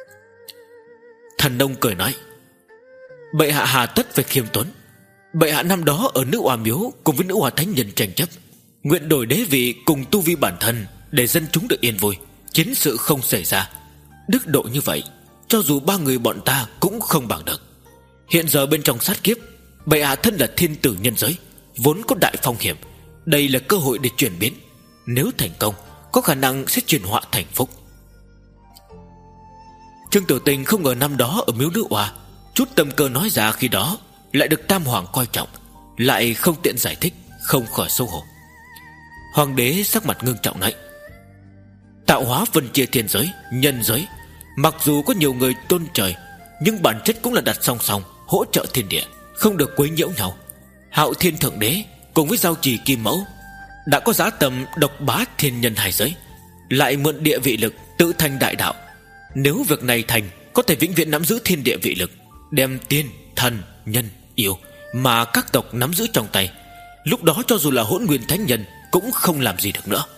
Thần Nông cười nói: bệ hạ hà tất phải khiêm tốn. Bệ hạ năm đó ở nữ oa miếu cùng với nữ oa thánh nhân tranh chấp, nguyện đổi đế vị cùng tu vi bản thân để dân chúng được yên vui, chiến sự không xảy ra. Đức độ như vậy, cho dù ba người bọn ta cũng không bằng được. Hiện giờ bên trong sát kiếp, bệ hạ thân là thiên tử nhân giới, vốn có đại phong hiểm, đây là cơ hội để chuyển biến. Nếu thành công, có khả năng sẽ chuyển họa thành phúc. Trương Tử Tinh không ngờ năm đó ở miếu nữ oa, Chút tâm cơ nói ra khi đó lại được Tam Hoàng coi trọng, lại không tiện giải thích, không khỏi xấu hổ. Hoàng đế sắc mặt ngưng trọng nói: tạo hóa phân chia thiên giới, nhân giới, mặc dù có nhiều người tôn trời, nhưng bản chất cũng là đặt song song, hỗ trợ thiên địa, không được quấy nhiễu nhau. Hạo Thiên Thượng Đế cùng với Giao Trì Kim Mẫu đã có dã tâm độc bá thiên nhân hai giới, lại mượn địa vị lực tự thành đại đạo. Nếu việc này thành, có thể vĩnh viễn nắm giữ thiên địa vị lực, đem tiên, thần, nhân, yêu mà các tộc nắm giữ trong tay. Lúc đó cho dù là Hỗn Nguyên Thánh Nhân cũng không làm gì được nữa.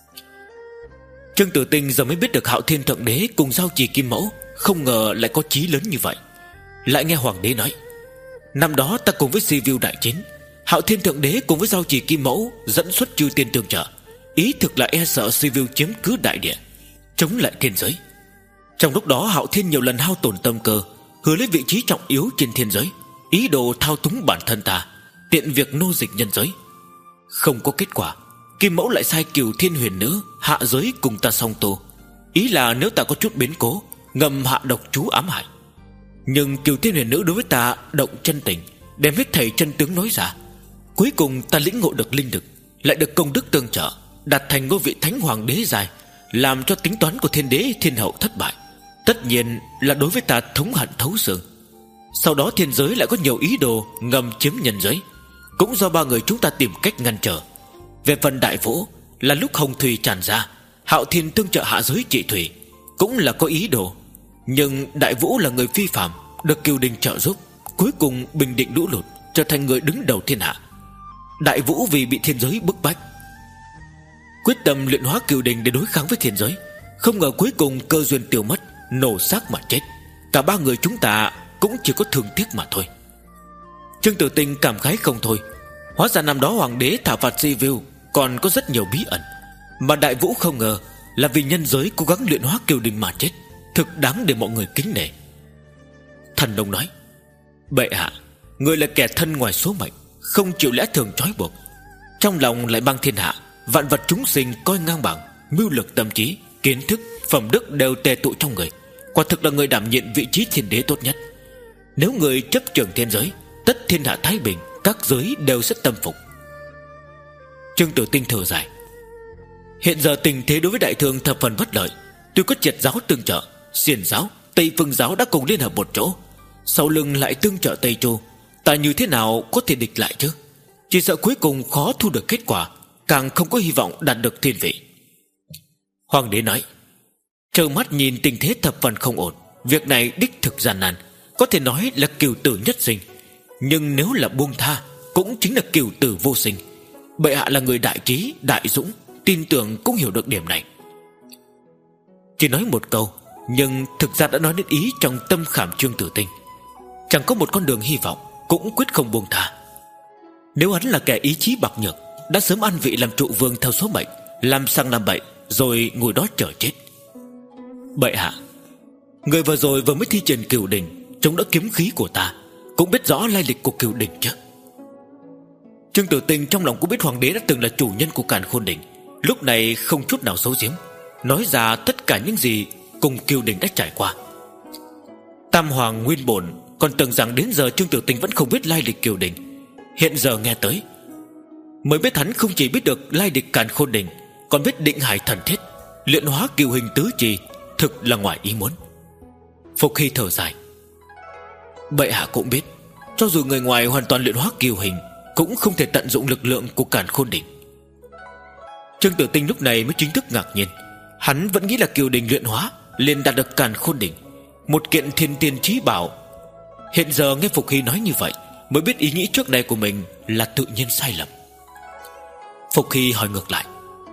Trương Tử Tinh giờ mới biết được Hạo Thiên Thượng Đế cùng Giao Trì Kim Mẫu không ngờ lại có chí lớn như vậy. Lại nghe Hoàng đế nói: năm đó ta cùng với Sibiu đại chiến, Hạo Thiên Thượng Đế cùng với Giao Trì Kim Mẫu dẫn xuất chư tiên tương trợ, ý thực là e sợ Sibiu chiếm cứ đại địa, chống lại thiên giới. Trong lúc đó Hạo Thiên nhiều lần hao tổn tâm cơ, hứa lấy vị trí trọng yếu trên thiên giới, ý đồ thao túng bản thân ta, tiện việc nô dịch nhân giới. Không có kết quả, Kim Mẫu lại sai Cửu Thiên Huyền Nữ hạ giới cùng ta song tu, ý là nếu ta có chút biến cố, ngầm hạ độc chú ám hại. Nhưng Cửu Thiên Huyền Nữ đối với ta động chân tình, đem hết thảy chân tướng nói ra. Cuối cùng ta lĩnh ngộ được linh lực, lại được công đức tương trợ, đạt thành ngôi vị Thánh Hoàng đế dài, làm cho tính toán của Thiên Đế Thiên Hậu thất bại. Tất nhiên là đối với ta thống hận thấu xương. Sau đó thiên giới lại có nhiều ý đồ ngầm chiếm nhân giới, cũng do ba người chúng ta tìm cách ngăn trở. Về phần Đại Vũ, là lúc hồng thủy tràn ra, Hạo Thiên tương trợ hạ giới trị thủy, cũng là có ý đồ. Nhưng Đại Vũ là người phi phàm, được Kiều Đình trợ giúp, cuối cùng bình định lũ lụt, trở thành người đứng đầu thiên hạ. Đại Vũ vì bị thiên giới bức bách, quyết tâm luyện hóa Kiều Đình để đối kháng với thiên giới, không ngờ cuối cùng cơ duyên tiêu mất, nổ xác mà chết. Cả ba người chúng ta cũng chỉ có thương tiếc mà thôi. Trương Tử Tinh cảm khái không thôi. Hóa ra năm đó Hoàng đế thảo phạt Sibiu còn có rất nhiều bí ẩn, mà Đại Vũ không ngờ là vì nhân giới cố gắng luyện hóa Kiều Đình mà chết, thực đáng để mọi người kính nể. Thần Nông nói: bệ hạ, người là kẻ thân ngoài số mệnh, không chịu lẽ thường trói buộc, trong lòng lại mang thiên hạ, vạn vật chúng sinh coi ngang bằng, mưu lược tâm trí, kiến thức, phẩm đức đều tề tụ trong người, quả thực là người đảm nhiệm vị trí thiên đế tốt nhất. Nếu người chấp trưởng thiên giới, tất thiên hạ thái bình, các giới đều sẽ tâm phục. Trương Tử Tinh thở dài: hiện giờ tình thế đối với Đại Thương thập phần bất lợi. Tuy có Triệt giáo tương trợ, Xiển giáo, Tây Phương giáo đã cùng liên hợp một chỗ, sau lưng lại tương trợ Tây Chu, ta như thế nào có thể địch lại chứ? Chỉ sợ cuối cùng khó thu được kết quả, càng không có hy vọng đạt được thiên vị. Hoàng đế nói: trơ mắt nhìn tình thế thập phần không ổn, việc này đích thực gian nan, có thể nói là cửu tử nhất sinh. Nhưng nếu là buông tha, cũng chính là cửu tử vô sinh. Bệ hạ là người đại trí, đại dũng, tin tưởng cũng hiểu được điểm này. Chỉ nói một câu, nhưng thực ra đã nói đến ý trong tâm khảm Trương Tử Tinh. Chẳng có một con đường hy vọng, cũng quyết không buông tha. Nếu hắn là kẻ ý chí bạc nhược, đã sớm ăn vị làm trụ vương theo số mệnh, làm sang làm bậy, rồi ngồi đó chờ chết. Bệ hạ, người vừa rồi vừa mới thi triển Cửu Đình, chống đỡ kiếm khí của ta, cũng biết rõ lai lịch của Cửu Đình chứ? Trương Tử Tinh trong lòng cũng biết Hoàng đế đã từng là chủ nhân của Càn Khôn Đình, lúc này không chút nào giấu giếm, nói ra tất cả những gì cùng Cửu Đình đã trải qua. Tam Hoàng nguyên bổn còn tưởng rằng đến giờ Trương Tử Tinh vẫn không biết lai lịch Cửu Đình, hiện giờ nghe tới mới biết hắn không chỉ biết được lai lịch Càn Khôn Đình, còn biết định hải thần thiết, luyện hóa Cửu Hình tứ trì, thực là ngoài ý muốn. Phục Hy thở dài: bệ hạ cũng biết, cho dù người ngoài hoàn toàn luyện hóa Cửu Hình, cũng không thể tận dụng lực lượng của Càn Khôn Đình. Trương Tử Tinh lúc này mới chính thức ngạc nhiên. Hắn vẫn nghĩ là Cửu Đình luyện hóa liền đạt được Càn Khôn Đình, một kiện thiên tiên chí bảo. Hiện giờ nghe Phục Hy nói như vậy, mới biết ý nghĩ trước đây của mình là tự nhiên sai lầm. Phục Hy hỏi ngược lại: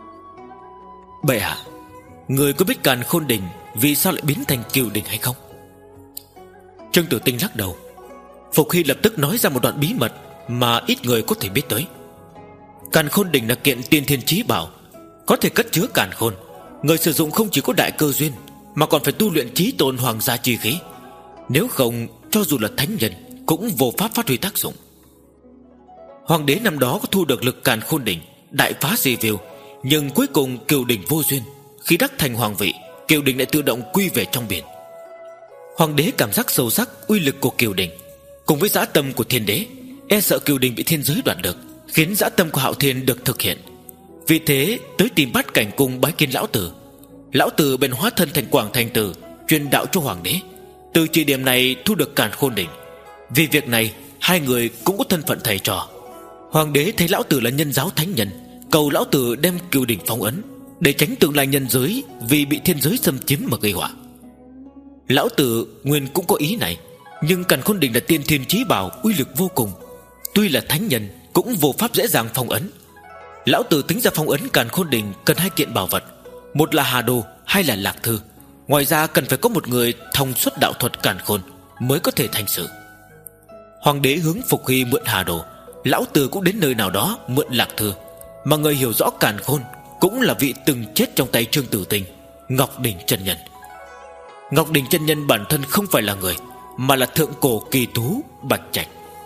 bệ hạ, người có biết Càn Khôn Đình vì sao lại biến thành Cửu Đình hay không? Trương Tử Tinh lắc đầu. Phục Hy lập tức nói ra một đoạn bí mật mà ít người có thể biết tới. Càn Khôn Đình là kiện tiên thiên chí bảo, có thể cất chứa càn khôn. Người sử dụng không chỉ có đại cơ duyên, mà còn phải tu luyện chí tôn hoàng gia chi khí. Nếu không, cho dù là thánh nhân cũng vô pháp phát huy tác dụng. Hoàng đế năm đó có thu được lực Càn Khôn Đình, đại phá Sibiu, nhưng cuối cùng Cửu Đình vô duyên. Khi đắc thành hoàng vị, Cửu Đình lại tự động quy về trong biển. Hoàng đế cảm giác sâu sắc uy lực của Cửu Đỉnh cùng với dã tâm của Thiên Đế, e sợ Cửu Đỉnh bị thiên giới đoạt được, khiến dã tâm của Hạo Thiên được thực hiện. Vì thế tới tìm Bát Cảnh Cung bái kiến lão tử. Lão tử bèn hóa thân thành Quảng Thành Tử, truyền đạo cho hoàng đế. Từ chỉ điểm này thu được Càn Khôn Đỉnh. Vì việc này hai người cũng có thân phận thầy trò. Hoàng đế thấy lão tử là nhân giáo thánh nhân, cầu lão tử đem Cửu Đỉnh phong ấn, để tránh tương lai nhân giới vì bị thiên giới xâm chiếm mà gây họa. Lão tử nguyên cũng có ý này, nhưng Càn Khôn Đỉnh là tiên thiên chí bảo, uy lực vô cùng. Tuy là thánh nhân cũng vô pháp dễ dàng phong ấn. Lão tử tính ra phong ấn Càn Khôn Đỉnh cần hai kiện bảo vật, một là Hà Đồ, hai là Lạc Thư. Ngoài ra cần phải có một người thông xuất đạo thuật Càn Khôn mới có thể thành sự. Hoàng đế hướng Phục Hy mượn Hà Đồ, lão tử cũng đến nơi nào đó mượn Lạc Thư. Mà người hiểu rõ Càn Khôn cũng là vị từng chết trong tay Trương Tử Tinh, Ngọc Đỉnh chân nhân. Ngọc Đỉnh chân nhân bản thân không phải là người, mà là thượng cổ kỳ thú Bạch Trạch.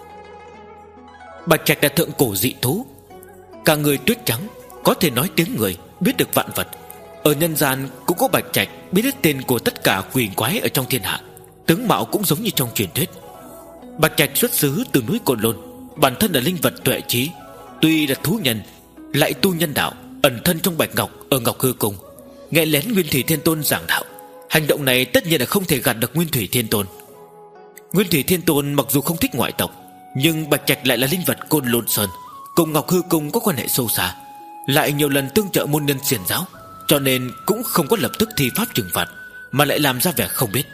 Bạch Trạch là thượng cổ dị thú, cả người tuyết trắng, có thể nói tiếng người, biết được vạn vật. Ở nhân gian cũng có Bạch Trạch biết hết tên của tất cả quỷ quái ở trong thiên hạ, tướng mạo cũng giống như trong truyền thuyết. Bạch Trạch xuất xứ từ núi Côn Lôn, bản thân là linh vật tuệ trí, tuy là thú nhân lại tu nhân đạo, ẩn thân trong bạch ngọc ở Ngọc Hư Cung, nghe lén Nguyên Thủy Thiên Tôn giảng đạo. Hành động này tất nhiên là không thể gạt được Nguyên Thủy Thiên Tôn. Nguyên Thủy Thiên Tôn mặc dù không thích ngoại tộc, nhưng Bạch Trạch lại là linh vật Côn Lôn Sơn, cùng Ngọc Hư Cung có quan hệ sâu xa, lại nhiều lần tương trợ môn nhân xiển giáo, cho nên cũng không có lập tức thi pháp trừng phạt, mà lại làm ra vẻ không biết.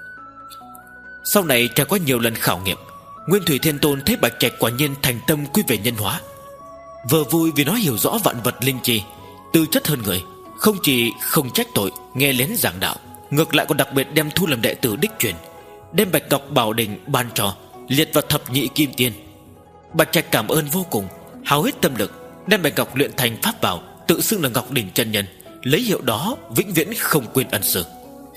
Sau này trải qua nhiều lần khảo nghiệm, Nguyên Thủy Thiên Tôn thấy Bạch Trạch quả nhiên thành tâm quy về nhân hóa. Vừa vui vì nó hiểu rõ vạn vật linh chi, tư chất hơn người, không chỉ không trách tội nghe lén giảng đạo, ngược lại còn đặc biệt đem thu làm đệ tử đích truyền, đem Bạch Ngọc Bảo Đình ban cho, liệt vào thập nhị kim tiên. Bạch Trạch cảm ơn vô cùng, hao hết tâm lực đem Bạch Ngọc luyện thành pháp bảo, tự xưng là Ngọc Đỉnh chân nhân, lấy hiệu đó vĩnh viễn không quên ân sư.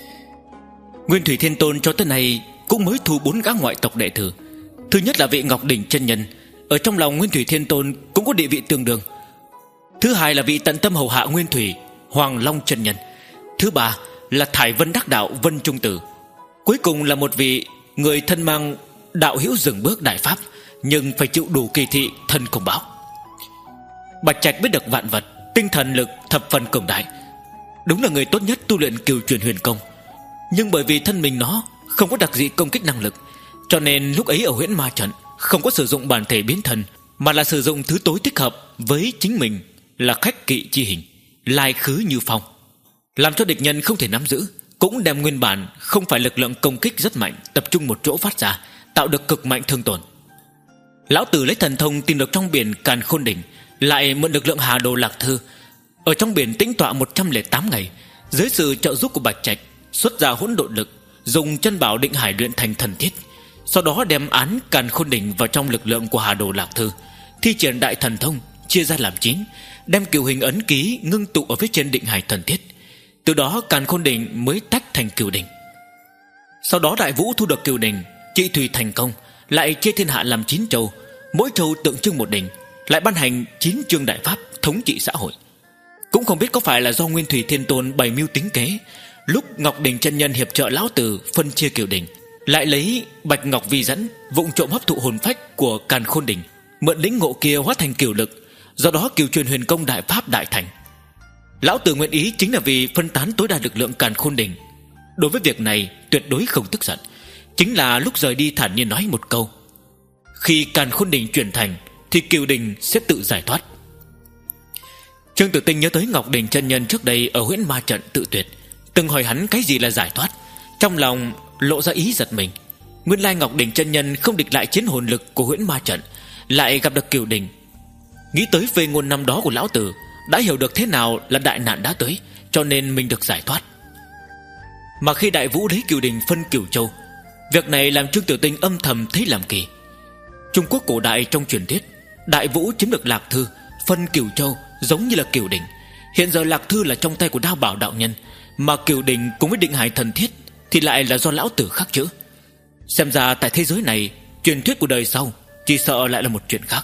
Nguyên Thủy Thiên Tôn cho tới nay cũng mới thu bốn gã ngoại tộc đệ tử. Thứ nhất là vị Ngọc Đỉnh chân nhân, ở trong lòng Nguyên Thủy Thiên Tôn cũng có địa vị tương đương. Thứ hai là vị tận tâm hầu hạ Nguyên Thủy Hoàng Long chân nhân. Thứ ba là Thải Vân Đắc Đạo Vân Trung Tử. Cuối cùng là một vị người thân mang đạo hữu dừng bước đại pháp, nhưng phải chịu đủ kỳ thị thân không báo. Bạch Trạch biết được vạn vật, tinh thần lực thập phần cường đại, đúng là người tốt nhất tu luyện Cửu Truyền Huyền Công. Nhưng bởi vì thân mình nó không có đặc dị công kích năng lực, cho nên lúc ấy ở Huyễn Ma Trận không có sử dụng bản thể biến thần, mà là sử dụng thứ tối thích hợp với chính mình, là khách kỵ chi hình, lai khứ như phong, làm cho địch nhân không thể nắm giữ, cũng đem nguyên bản không phải lực lượng công kích rất mạnh tập trung một chỗ phát ra, tạo được cực mạnh thương tổn. Lão tử lấy thần thông tìm được trong biển Càn Khôn Đỉnh, lại mượn lực lượng Hà Đồ Lạc Thư, ở trong biển tĩnh tọa một trăm lẻ tám ngày, dưới sự trợ giúp của Bạch Trạch xuất ra hỗn độn lực, dùng chân bảo Định Hải luyện thành thần thiết. Sau đó đem án Càn Khôn Đỉnh vào trong lực lượng của Hà Đồ Lạc Thư, thi triển đại thần thông chia ra làm chín, đem cửu hình ấn ký ngưng tụ ở phía trên Định Hải thần thiết. Từ đó Càn Khôn Đỉnh mới tách thành Cửu Đỉnh. Sau đó Đại Vũ thu được Cửu Đỉnh, trị thủy thành công, lại chia thiên hạ làm chín châu, mỗi châu tượng trưng một đỉnh, lại ban hành chín chương đại pháp thống trị xã hội. Cũng không biết có phải là do Nguyên Thủy Thiên Tôn bày mưu tính kế, lúc Ngọc Đỉnh chân nhân hiệp trợ lão tử phân chia Cửu Đỉnh, lại lấy Bạch Ngọc vi dẫn, vụng trộm hấp thụ hồn phách của Càn Khôn Đỉnh, mượn lĩnh ngộ kia hóa thành cửu lực, do đó Cửu Truyền Huyền Công đại pháp đại thành. Lão tử nguyện ý chính là vì phân tán tối đa lực lượng Càn Khôn Đỉnh. Đối với việc này tuyệt đối không tức giận, chính là lúc rời đi thản nhiên nói một câu: khi Càn Khôn Đỉnh chuyển thành thì Cửu Đỉnh sẽ tự giải thoát. Trương Tử Tinh nhớ tới Ngọc Đỉnh chân nhân trước đây ở Huyễn Ma Trận tự tuyệt, từng hỏi hắn cái gì là giải thoát, trong lòng lộ ra ý giật mình. Nguyên lai Ngọc Đỉnh chân nhân không địch lại chiến hồn lực của Huyễn Ma Trận, lại gặp được Cửu Đỉnh. Nghĩ tới về nguồn năm đó của lão tử, đã hiểu được thế nào là đại nạn đã tới, cho nên mình được giải thoát. Mà khi Đại Vũ lấy Cửu Đỉnh phân Cửu Châu, việc này làm Trương Tử Tinh âm thầm thấy làm kỳ. Trung Quốc cổ đại trong truyền thuyết, Đại Vũ chiếm được Lạc Thư, phân Cửu Châu giống như là Cửu Đỉnh. Hiện giờ Lạc Thư là trong tay của Đao Bảo đạo nhân, mà Cửu Đỉnh cùng với Định Hải thần thiết thì lại là do lão tử khắc chữ. Xem ra tại thế giới này, truyền thuyết của đời sau chỉ sợ lại là một chuyện khác.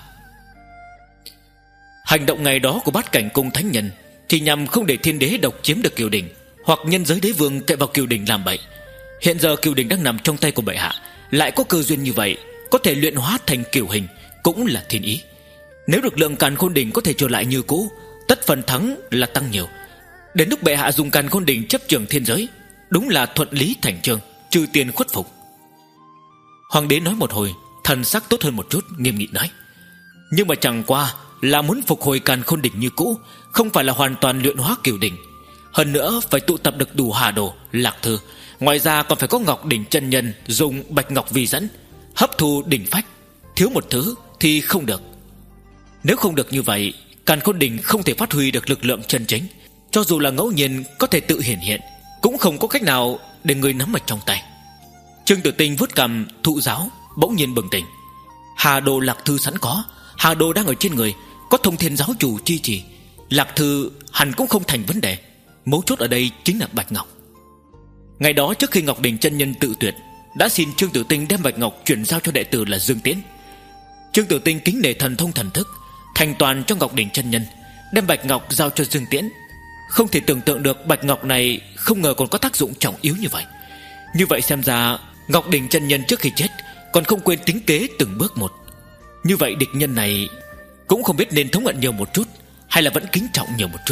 Hành động ngày đó của Bát Cảnh Cung thánh nhân thì nhằm không để Thiên Đế độc chiếm được Cửu Đỉnh, hoặc nhân giới đế vương cậy vào Cửu Đỉnh làm bậy. Hiện giờ cửu đỉnh đang nằm trong tay của bệ hạ, lại có cơ duyên như vậy, có thể luyện hóa thành cửu hình, cũng là thiên ý. Nếu lực lượng Càn Khôn Đỉnh có thể trở lại như cũ, tất phần thắng là tăng nhiều. Đến lúc bệ hạ dùng Càn Khôn Đỉnh chấp trường thiên giới, đúng là thuận lý thành chương, trừ tiền khuất phục. Hoàng đế nói một hồi, thần sắc tốt hơn một chút, nghiêm nghị nói: nhưng mà chẳng qua là muốn phục hồi Càn Khôn Đỉnh như cũ, không phải là hoàn toàn luyện hóa cửu đỉnh. Hơn nữa phải tụ tập được đủ Hà Đồ, Lạc Thư, ngoài ra còn phải có Ngọc Đỉnh chân nhân dùng bạch ngọc vi dẫn, hấp thu đỉnh phách. Thiếu một thứ thì không được. Nếu không được như vậy, Càn Khôn Đỉnh không thể phát huy được lực lượng chân chính. Cho dù là ngẫu nhiên có thể tự hiển hiện, cũng không có cách nào để người nắm ở trong tay. Trương Tử Tinh vuốt cằm thụ giáo, bỗng nhiên bừng tỉnh. Hà Đồ Lạc Thư sẵn có, Hà Đồ đang ở trên người, có Thông Thiên giáo chủ chi trì, Lạc Thư hẳn cũng không thành vấn đề. Mấu chốt ở đây chính là bạch ngọc. Ngày đó trước khi Ngọc Đỉnh chân nhân tự tuyệt, đã xin Trương Tử Tinh đem bạch ngọc chuyển giao cho đệ tử là Dương Tiễn. Trương Tử Tinh kính nể thần thông thần thức, thành toàn cho Ngọc Đỉnh chân nhân, đem bạch ngọc giao cho Dương Tiễn. Không thể tưởng tượng được bạch ngọc này không ngờ còn có tác dụng trọng yếu như vậy. Như vậy xem ra Ngọc Đỉnh chân nhân trước khi chết còn không quên tính kế từng bước một. Như vậy địch nhân này cũng không biết nên thống hận nhiều một chút, hay là vẫn kính trọng nhiều một chút.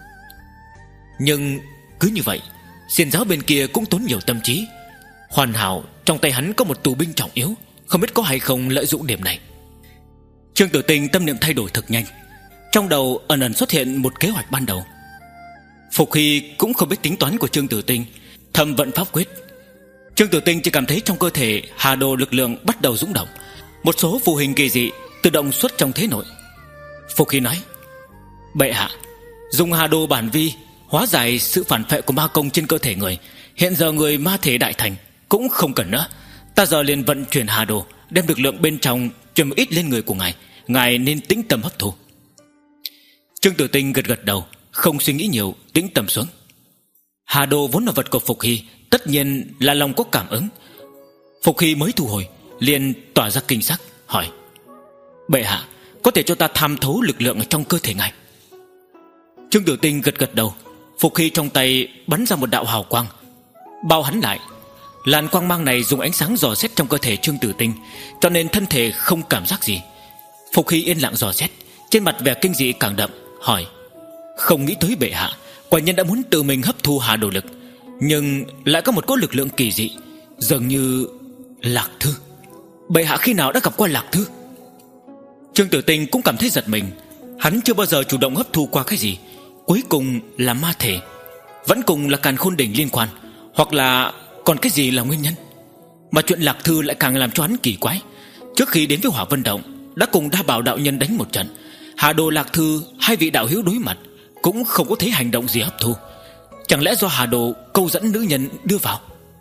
Nhưng cứ như vậy, xiển giáo bên kia cũng tốn nhiều tâm trí. Hoàn hảo trong tay hắn có một tù binh trọng yếu, không biết có hay không lợi dụng điểm này. Trương Tử Tinh tâm niệm thay đổi thật nhanh, trong đầu ẩn ẩn xuất hiện một kế hoạch ban đầu. Phục Hy cũng không biết tính toán của Trương Tử Tinh, thầm vận pháp quyết. Trương Tử Tinh chỉ cảm thấy trong cơ thể Hà Đồ lực lượng bắt đầu rung động, một số phù hình kỳ dị tự động xuất trong thế nội. Phục Hy nói: bệ hạ, dùng Hà Đồ bản vi hóa giải sự phản phệ của ma công trên cơ thể người. Hiện giờ người ma thể đại thành, cũng không cần nữa. Ta giờ liền vận chuyển Hà Đồ, đem lực lượng bên trong truyền một ít lên người của ngài. Ngài nên tĩnh tâm hấp thu. Trương Tử Tinh gật gật đầu, không suy nghĩ nhiều, tĩnh tâm xuống. Hà Đồ vốn là vật của Phục Hy, tất nhiên là lòng có cảm ứng. Phục Hy mới thu hồi, liền tỏa ra kinh sắc, hỏi: bệ hạ, có thể cho ta tham thấu lực lượng ở trong cơ thể ngài? Trương Tử Tinh gật gật đầu. Phục Hy trong tay bắn ra một đạo hào quang, bao hắn lại. Làn quang mang này dùng ánh sáng dò xét trong cơ thể Trương Tử Tinh, cho nên thân thể không cảm giác gì. Phục Hy yên lặng dò xét, trên mặt vẻ kinh dị càng đậm, hỏi: không nghĩ tới bệ hạ quả nhân đã muốn tự mình hấp thu Hà Đồ lực, nhưng lại có một cỗ lực lượng kỳ dị, dường như Lạc Thư. Bệ hạ khi nào đã gặp qua Lạc Thư? Trương Tử Tinh cũng cảm thấy giật mình. Hắn chưa bao giờ chủ động hấp thu qua cái gì. Cuối cùng là ma thể, vẫn cùng là Càn Khôn Đỉnh liên quan, hoặc là còn cái gì là nguyên nhân. Mà chuyện Lạc Thư lại càng làm cho hắn kỳ quái. Trước khi đến với Hỏa Vân Động, đã cùng Đa Bảo đạo nhân đánh một trận. Hà Đồ Lạc Thư hai vị đạo hữu đối mặt, cũng không có thấy hành động gì hấp thu. Chẳng lẽ do Hà Đồ câu dẫn nữ nhân đưa vào?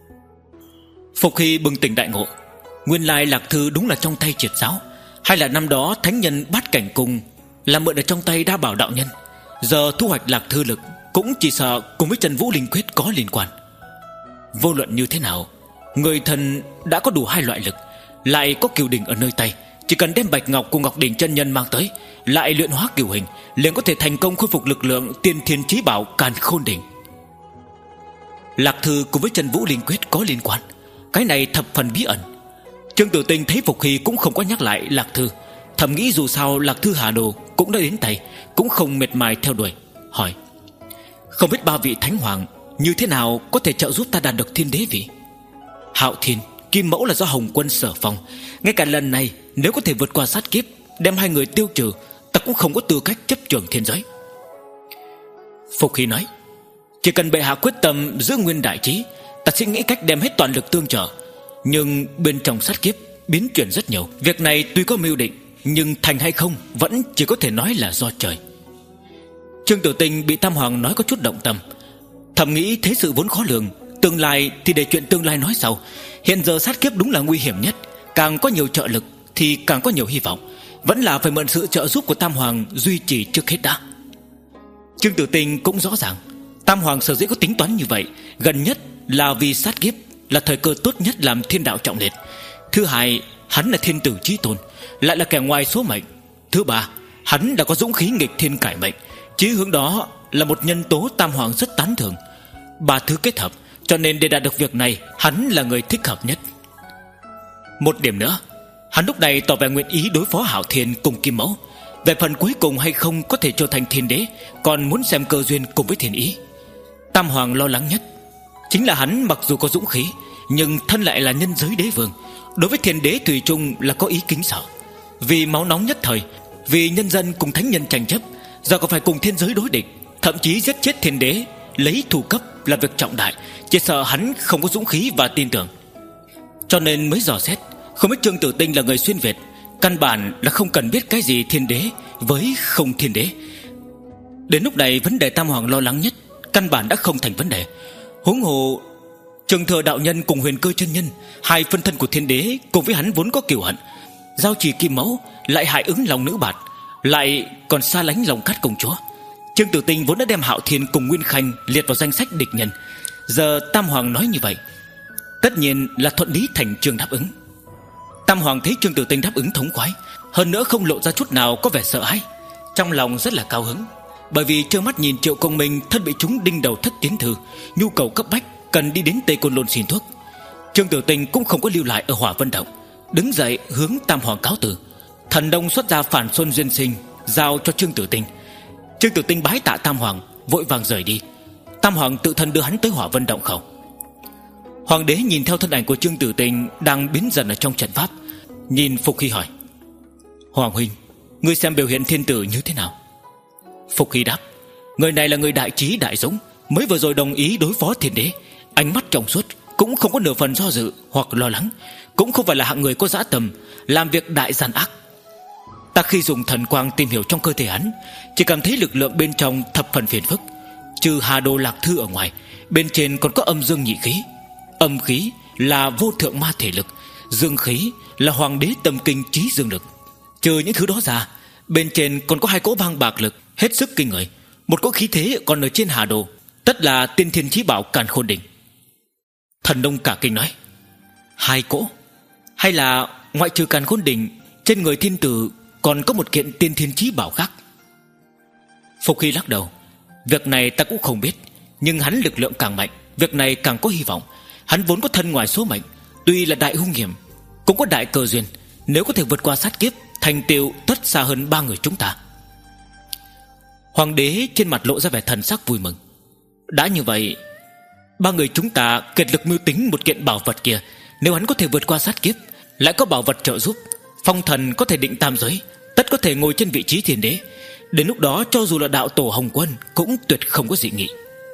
Phục Hy bừng tỉnh đại ngộ. Nguyên lai Lạc Thư đúng là trong tay triệt giáo, hay là năm đó thánh nhân Bát Cảnh Cung là mượn ở trong tay Đa Bảo đạo nhân. Giờ thu hoạch Lạc Thư lực cũng chỉ sợ cùng với Trần Vũ Linh Quyết có liên quan. Vô luận như thế nào, người thần đã có đủ hai loại lực, lại có cửu đỉnh ở nơi tay. Chỉ cần đem bạch ngọc cùng Ngọc Đỉnh chân nhân mang tới, lại luyện hóa cửu hình, liền có thể thành công khôi phục lực lượng tiên thiên chí bảo Càn Khôn Đỉnh. Lạc Thư cùng với Trần Vũ Linh Quyết có liên quan, cái này thập phần bí ẩn. Trương Tử Tinh thấy Phục Hy cũng không có nhắc lại Lạc Thư, thầm nghĩ dù sao Lạc Thư Hà Đồ cũng đã đến tay, cũng không mệt mài theo đuổi, hỏi: không biết ba vị thánh hoàng như thế nào có thể trợ giúp ta đạt được thiên đế vị? Hạo Thiên, Kim Mẫu là do Hồng Quân sở phong. Ngay cả lần này nếu có thể vượt qua sát kiếp, đem hai người tiêu trừ, ta cũng không có tư cách chấp trưởng thiên giới. Phục Hy nói: chỉ cần bệ hạ quyết tâm giữ nguyên đại trí, ta sẽ nghĩ cách đem hết toàn lực tương trợ. Nhưng bên trong sát kiếp biến chuyển rất nhiều, việc này tuy có mưu định, nhưng thành hay không vẫn chỉ có thể nói là do trời. Trương Tử Tinh bị Tam Hoàng nói có chút động tâm, thầm nghĩ thế sự vốn khó lường, tương lai thì để chuyện tương lai nói sau. Hiện giờ sát kiếp đúng là nguy hiểm nhất, càng có nhiều trợ lực thì càng có nhiều hy vọng. Vẫn là phải mượn sự trợ giúp của Tam Hoàng duy trì trước hết đã. Trương Tử Tinh cũng rõ ràng Tam Hoàng sở dĩ có tính toán như vậy, gần nhất là vì sát kiếp là thời cơ tốt nhất làm thiên đạo trọng liệt. Thứ hai, hắn là thiên tử chí tôn, lại là kẻ ngoài số mệnh. Thứ ba, hắn đã có dũng khí nghịch thiên cải mệnh. Chí hướng đó là một nhân tố Tam Hoàng rất tán thưởng. Ba thứ kết hợp cho nên để đạt được việc này, hắn là người thích hợp nhất. Một điểm nữa, hắn lúc này tỏ vẻ nguyện ý đối phó Hạo Thiên cùng Kim Mẫu. Về phần cuối cùng hay không có thể trở thành thiên đế, còn muốn xem cơ duyên cùng với thiên ý. Tam Hoàng lo lắng nhất chính là hắn mặc dù có dũng khí, nhưng thân lại là nhân giới đế vương, đối với thiên đế thủy chung là có ý kính sợ. Vì máu nóng nhất thời, vì nhân dân cùng thánh nhân tranh chấp, giờ còn phải cùng thiên giới đối địch, thậm chí giết chết thiên đế, lấy thù cấp là việc trọng đại. Chỉ sợ hắn không có dũng khí và tin tưởng, cho nên mới dò xét. Không biết Trương Tử Tinh là người xuyên Việt, căn bản là không cần biết cái gì thiên đế với không thiên đế. Đến lúc này vấn đề Tam Hoàng lo lắng nhất căn bản đã không thành vấn đề. Huống hồ Trường Thừa đạo nhân cùng Huyền Cơ chân nhân, hai phân thân của thiên đế, cùng với hắn vốn có cừu hận. Giao Trì Kim Mẫu lại hại ứng lòng nữ bạt, lại còn xa lánh lòng Cát công chúa. Trương Tử Tinh vốn đã đem Hạo Thiên cùng Nguyên Khanh liệt vào danh sách địch nhân. Giờ Tam Hoàng nói như vậy, tất nhiên là thuận lý thành trương đáp ứng. Tam Hoàng thấy Trương Tử Tinh đáp ứng thống khoái, hơn nữa không lộ ra chút nào có vẻ sợ hãi, trong lòng rất là cao hứng. Bởi vì trơ mắt nhìn Triệu Công Minh thân bị chúng đinh đầu thất tiến thư, nhu cầu cấp bách cần đi đến Tây Côn Lôn xin thuốc. Trương Tử Tinh cũng không có lưu lại ở Hỏa Vân Động, đứng dậy hướng Tam Hoàng cáo từ. Thần Đông xuất ra Phản Xuân Duyên Sinh giao cho Trương Tử Tinh. Trương Tử Tinh bái tạ Tam Hoàng, vội vàng rời đi. Tam Hoàng tự thân đưa hắn tới Hỏa Vân Động khẩu. Hoàng đế nhìn theo thân ảnh của Trương Tử Tinh đang biến dần ở trong trận pháp, nhìn Phục Hy hỏi: Hoàng huynh, ngươi xem biểu hiện thiên tử như thế nào? Phục Hy đáp: Người này là người đại trí đại dũng, mới vừa rồi đồng ý đối phó thiên đế, ánh mắt trong suốt, cũng không có nửa phần do dự hoặc lo lắng, cũng không phải là hạng người có dã tâm, làm việc đại gian ác. Ta khi dùng thần quang tìm hiểu trong cơ thể hắn, chỉ cảm thấy lực lượng bên trong thập phần phiền phức. Trừ Hà Đồ Lạc Thư ở ngoài, bên trên còn có âm dương nhị khí. Âm khí là vô thượng ma thể lực, dương khí là hoàng đế tâm kinh trí dương lực. Trừ những thứ đó ra, bên trên còn có hai cỗ băng bạc lực hết sức kinh người. Một cỗ khí thế còn ở trên Hà Đồ, tất là tiên thiên chí bảo Càn Khôn Đỉnh. Thần Đông cả kinh nói: Hai cỗ? Hay là ngoại trừ Càn Khôn Đỉnh, trên người thiên tử còn có một kiện tiên thiên chí bảo khác? Phục Hy lắc đầu: Việc này ta cũng không biết, nhưng hắn lực lượng càng mạnh, việc này càng có hy vọng. Hắn vốn có thân ngoài số mệnh, tuy là đại hung hiểm, cũng có đại cơ duyên. Nếu có thể vượt qua sát kiếp, thành tựu tất xa hơn ba người chúng ta. Hoàng đế trên mặt lộ ra vẻ thần sắc vui mừng. Đã như vậy, ba người chúng ta kiệt lực mưu tính một kiện bảo vật kia. Nếu hắn có thể vượt qua sát kiếp, lại có bảo vật trợ giúp, phong thần có thể định tam giới, tất có thể ngồi trên vị trí thiên đế. Đến lúc đó cho dù là đạo tổ Hồng Quân cũng tuyệt không có dị nghị.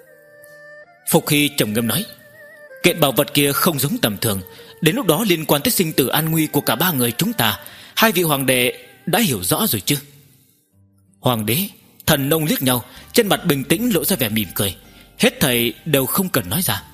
Phục Hy trầm ngâm nói: Kiện bảo vật kia không giống tầm thường, đến lúc đó liên quan tới sinh tử an nguy của cả ba người chúng ta. Hai vị hoàng đệ đã hiểu rõ rồi chứ? Hoàng đế, Thần Nông liếc nhau, trên mặt bình tĩnh lộ ra vẻ mỉm cười. Hết thảy đều không cần nói ra.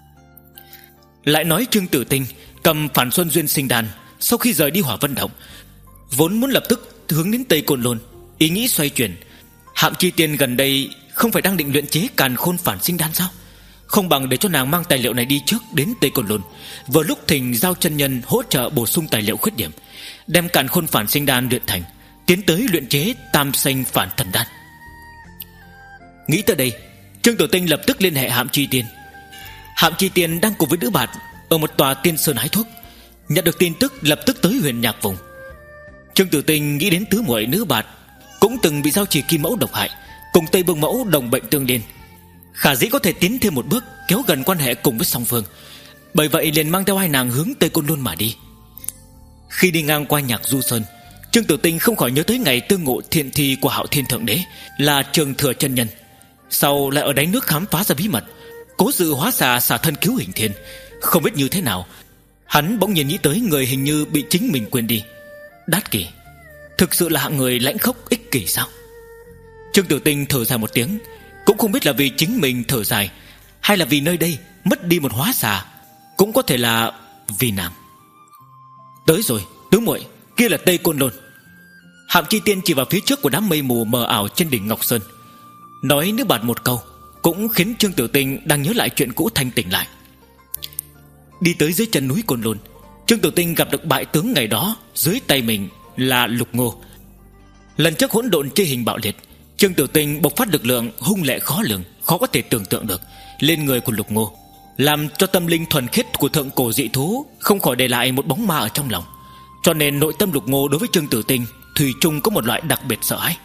Lại nói Trương Tử Tinh cầm Phản Xuân Duyên Sinh đan, sau khi rời đi Hỏa Vân Động, vốn muốn lập tức hướng đến Tây Côn Lôn. Ý nghĩ xoay chuyển, Hạm Chi Tiên gần đây không phải đang định luyện chế Càn Khôn Phản Sinh đan sao? Không bằng để cho nàng mang tài liệu này đi trước đến Tây Côn Lôn, vừa lúc thỉnh Giao chân nhân hỗ trợ bổ sung tài liệu khuyết điểm, đem Càn Khôn Phản Sinh đan luyện thành, tiến tới luyện chế Tam Sinh Phản Thần đan. Nghĩ tới đây, Trương Tử Tinh lập tức liên hệ Hạm Chi Tiên. Hạm Chi Tiên đang cùng với nữ bạt ở một tòa tiên sơn hái thuốc, nhận được tin tức lập tức tới Huyền Nhạc Vùng. Trương Tử Tinh nghĩ đến tứ muội nữ bạt cũng từng bị Giao Chỉ Kim Mẫu độc hại, cùng Tây Bưng Mẫu đồng bệnh tương liên, khả dĩ có thể tiến thêm một bước, kéo gần quan hệ cùng với song phương. Bởi vậy liền mang theo hai nàng hướng Tây Côn Lôn mà đi. Khi đi ngang qua Nhạc Du Sơn, Trương Tử Tinh không khỏi nhớ tới ngày tương ngộ thiện thi của Hạo Thiên Thượng Đế là Trường Thừa chân nhân, sau lại ở đáy nước khám phá ra bí mật, cố dự hóa xà xả thân cứu Hình Thiên. Không biết như thế nào, hắn bỗng nhiên nghĩ tới người hình như bị chính mình quên đi. Đát Kỷ thực sự là hạng người lãnh khốc ích kỷ sao? Trương Tử Tinh thở dài một tiếng, cũng không biết là vì chính mình thở dài, hay là vì nơi đây mất đi một hóa xà, cũng có thể là vì nàng. Tới rồi, tứ muội, kia là Tây Côn Lôn. Hạm Chi Tiên chỉ vào phía trước của đám mây mù mờ ảo trên đỉnh Ngọc Sơn, nói nước bạt một câu, cũng khiến Trương Tử Tinh đang nhớ lại chuyện cũ thanh tỉnh lại. Đi tới dưới chân núi Côn Lôn, Trương Tử Tinh gặp được bại tướng ngày đó, dưới tay mình là Lục Ngô. Lần trước hỗn độn chê hình bạo liệt, Trương Tử Tinh bộc phát lực lượng hung lệ khó lường, khó có thể tưởng tượng được lên người của Lục Ngô. làm cho tâm linh thuần khiết của thượng cổ dị thú không khỏi để lại một bóng ma ở trong lòng. Cho nên nội tâm Lục Ngô đối với Trương Tử Tinh thủy chung có một loại đặc biệt sợ hãi.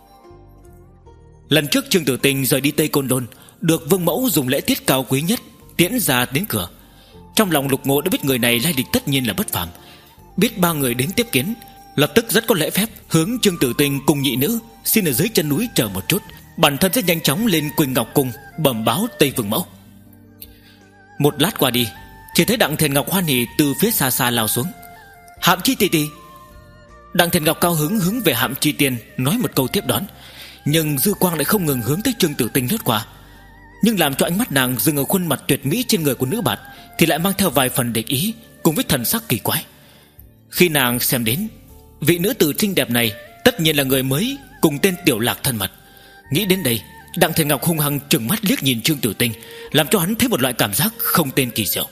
Lần trước Trương Tử Tinh rời đi Tây Côn Lôn, được Vương Mẫu dùng lễ tiết cao quý nhất tiễn ra đến cửa. Trong lòng Lục Ngô đã biết người này lai lịch tất nhiên là bất phàm. Biết ba người đến tiếp kiến, lập tức rất có lễ phép hướng Trương Tử Tinh cùng nhị nữ xin ở dưới chân núi chờ một chút, bản thân sẽ nhanh chóng lên Quỳnh Ngọc Cung bẩm báo Tây Vương Mẫu. Một lát qua đi, chỉ thấy Đặng Thiền Ngọc hoan hỉ từ phía xa xa lao xuống. Hạm Chi tỷ tỷ. Đặng Thiền Ngọc cao hứng hướng về Hạm Chi Tiên nói một câu tiếp đón, nhưng dư quang lại không ngừng hướng tới Trương Tử Tinh lướt qua. Nhưng làm cho ánh mắt nàng dừng ở khuôn mặt tuyệt mỹ trên người của nữ bạt thì lại mang theo vài phần địch ý cùng với thần sắc kỳ quái. Khi nàng xem đến vị nữ tử xinh đẹp này tất nhiên là người mới cùng tên Tiểu Lạc thân mật. Nghĩ đến đây, Đặng Thiền Ngọc hung hăng trừng mắt liếc nhìn Trương Tử Tinh, làm cho hắn thấy một loại cảm giác không tên kỳ diệu.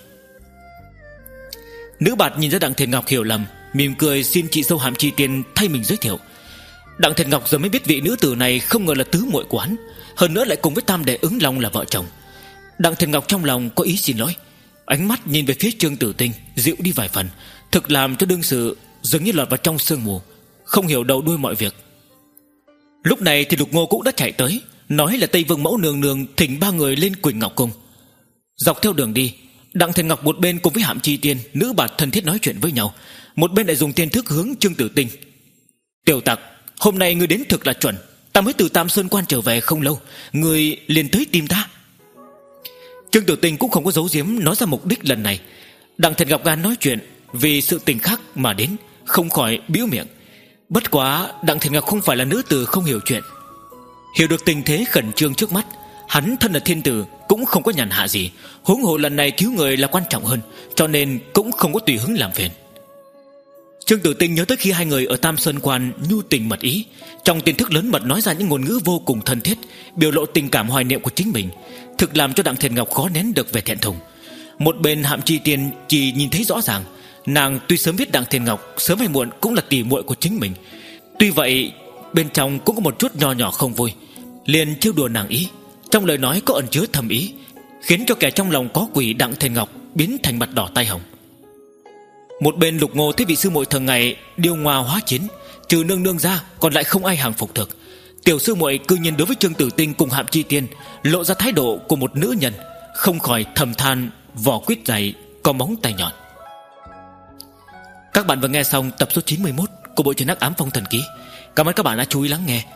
Nữ bạt nhìn ra Đặng Thiền Ngọc hiểu lầm, mỉm cười xin chị dâu Hàm Chi Tiên thay mình giới thiệu. Đặng Thiền Ngọc giờ mới biết vị nữ tử này không ngờ là tứ muội của hắn, hơn nữa lại cùng với Tam Đệ Ứng Long là vợ chồng. Đặng Thiền Ngọc trong lòng có ý xin lỗi, ánh mắt nhìn về phía Trương Tử Tinh dịu đi vài phần, thực làm cho đương sự dường như lọt vào trong sương mù, không hiểu đầu đuôi mọi việc. Lúc này thì Lục Ngô cũng đã chạy tới, nói là Tây Vương Mẫu nương nương thỉnh ba người lên Quỳnh Ngọc Cung. Dọc theo đường đi, Đặng Thiền Ngọc một bên cùng với Hạm Chi Tiên nữ bạt thân thiết nói chuyện với nhau, một bên lại dùng tiên thức hướng Trương Tử Tinh. Tiểu tặc, hôm nay ngươi đến thực là chuẩn, ta mới từ Tam Sơn Quan trở về không lâu, ngươi liền tới tìm ta. Trương Tử Tinh cũng không có giấu giếm nói ra mục đích lần này. Đặng Thiền Ngọc gan nói chuyện vì sự tình khác mà đến, không khỏi bĩu miệng. Bất quá Đặng Thiền Ngọc không phải là nữ tử không hiểu chuyện, hiểu được tình thế khẩn trương trước mắt. Hắn thân là thiên tử cũng không có nhàn hạ gì, huống hồ lần này cứu người là quan trọng hơn, cho nên cũng không có tùy hứng làm phiền. Trương Tử Tinh nhớ tới khi hai người ở Tam Sơn Quan nhu tình mật ý, trong tiên thức lớn mật nói ra những ngôn ngữ vô cùng thân thiết, biểu lộ tình cảm hoài niệm của chính mình, thực làm cho Đặng Thiền Ngọc khó nén được vẻ thẹn thùng. Một bên Hạm Chi Tiên chỉ nhìn thấy rõ ràng, nàng tuy sớm biết Đặng Thiền Ngọc sớm hay muộn cũng là tỷ muội của chính mình, tuy vậy bên trong cũng có một chút nho nhỏ không vui, liền trêu đùa nàng ý, trong lời nói có ẩn chứa thầm ý, khiến cho kẻ trong lòng có quỷ Đặng Thiền Ngọc biến thành mặt đỏ tai hồng. Một bên Lục Ngô thấy vị sư muội thường ngày điêu ngoa hóa chiến, trừ nương nương ra còn lại không ai hàng phục thực. Tiểu sư muội cư nhiên đối với Trương Tử Tinh cùng Hạm Chi Tiên lộ ra thái độ của một nữ nhân, không khỏi thầm than vỏ quýt dày có móng tay nhọn. Các bạn vừa nghe xong tập số chín mươi mốt của bộ truyện Hắc Ám Phong Thần Ký. Cảm ơn các bạn đã chú ý lắng nghe.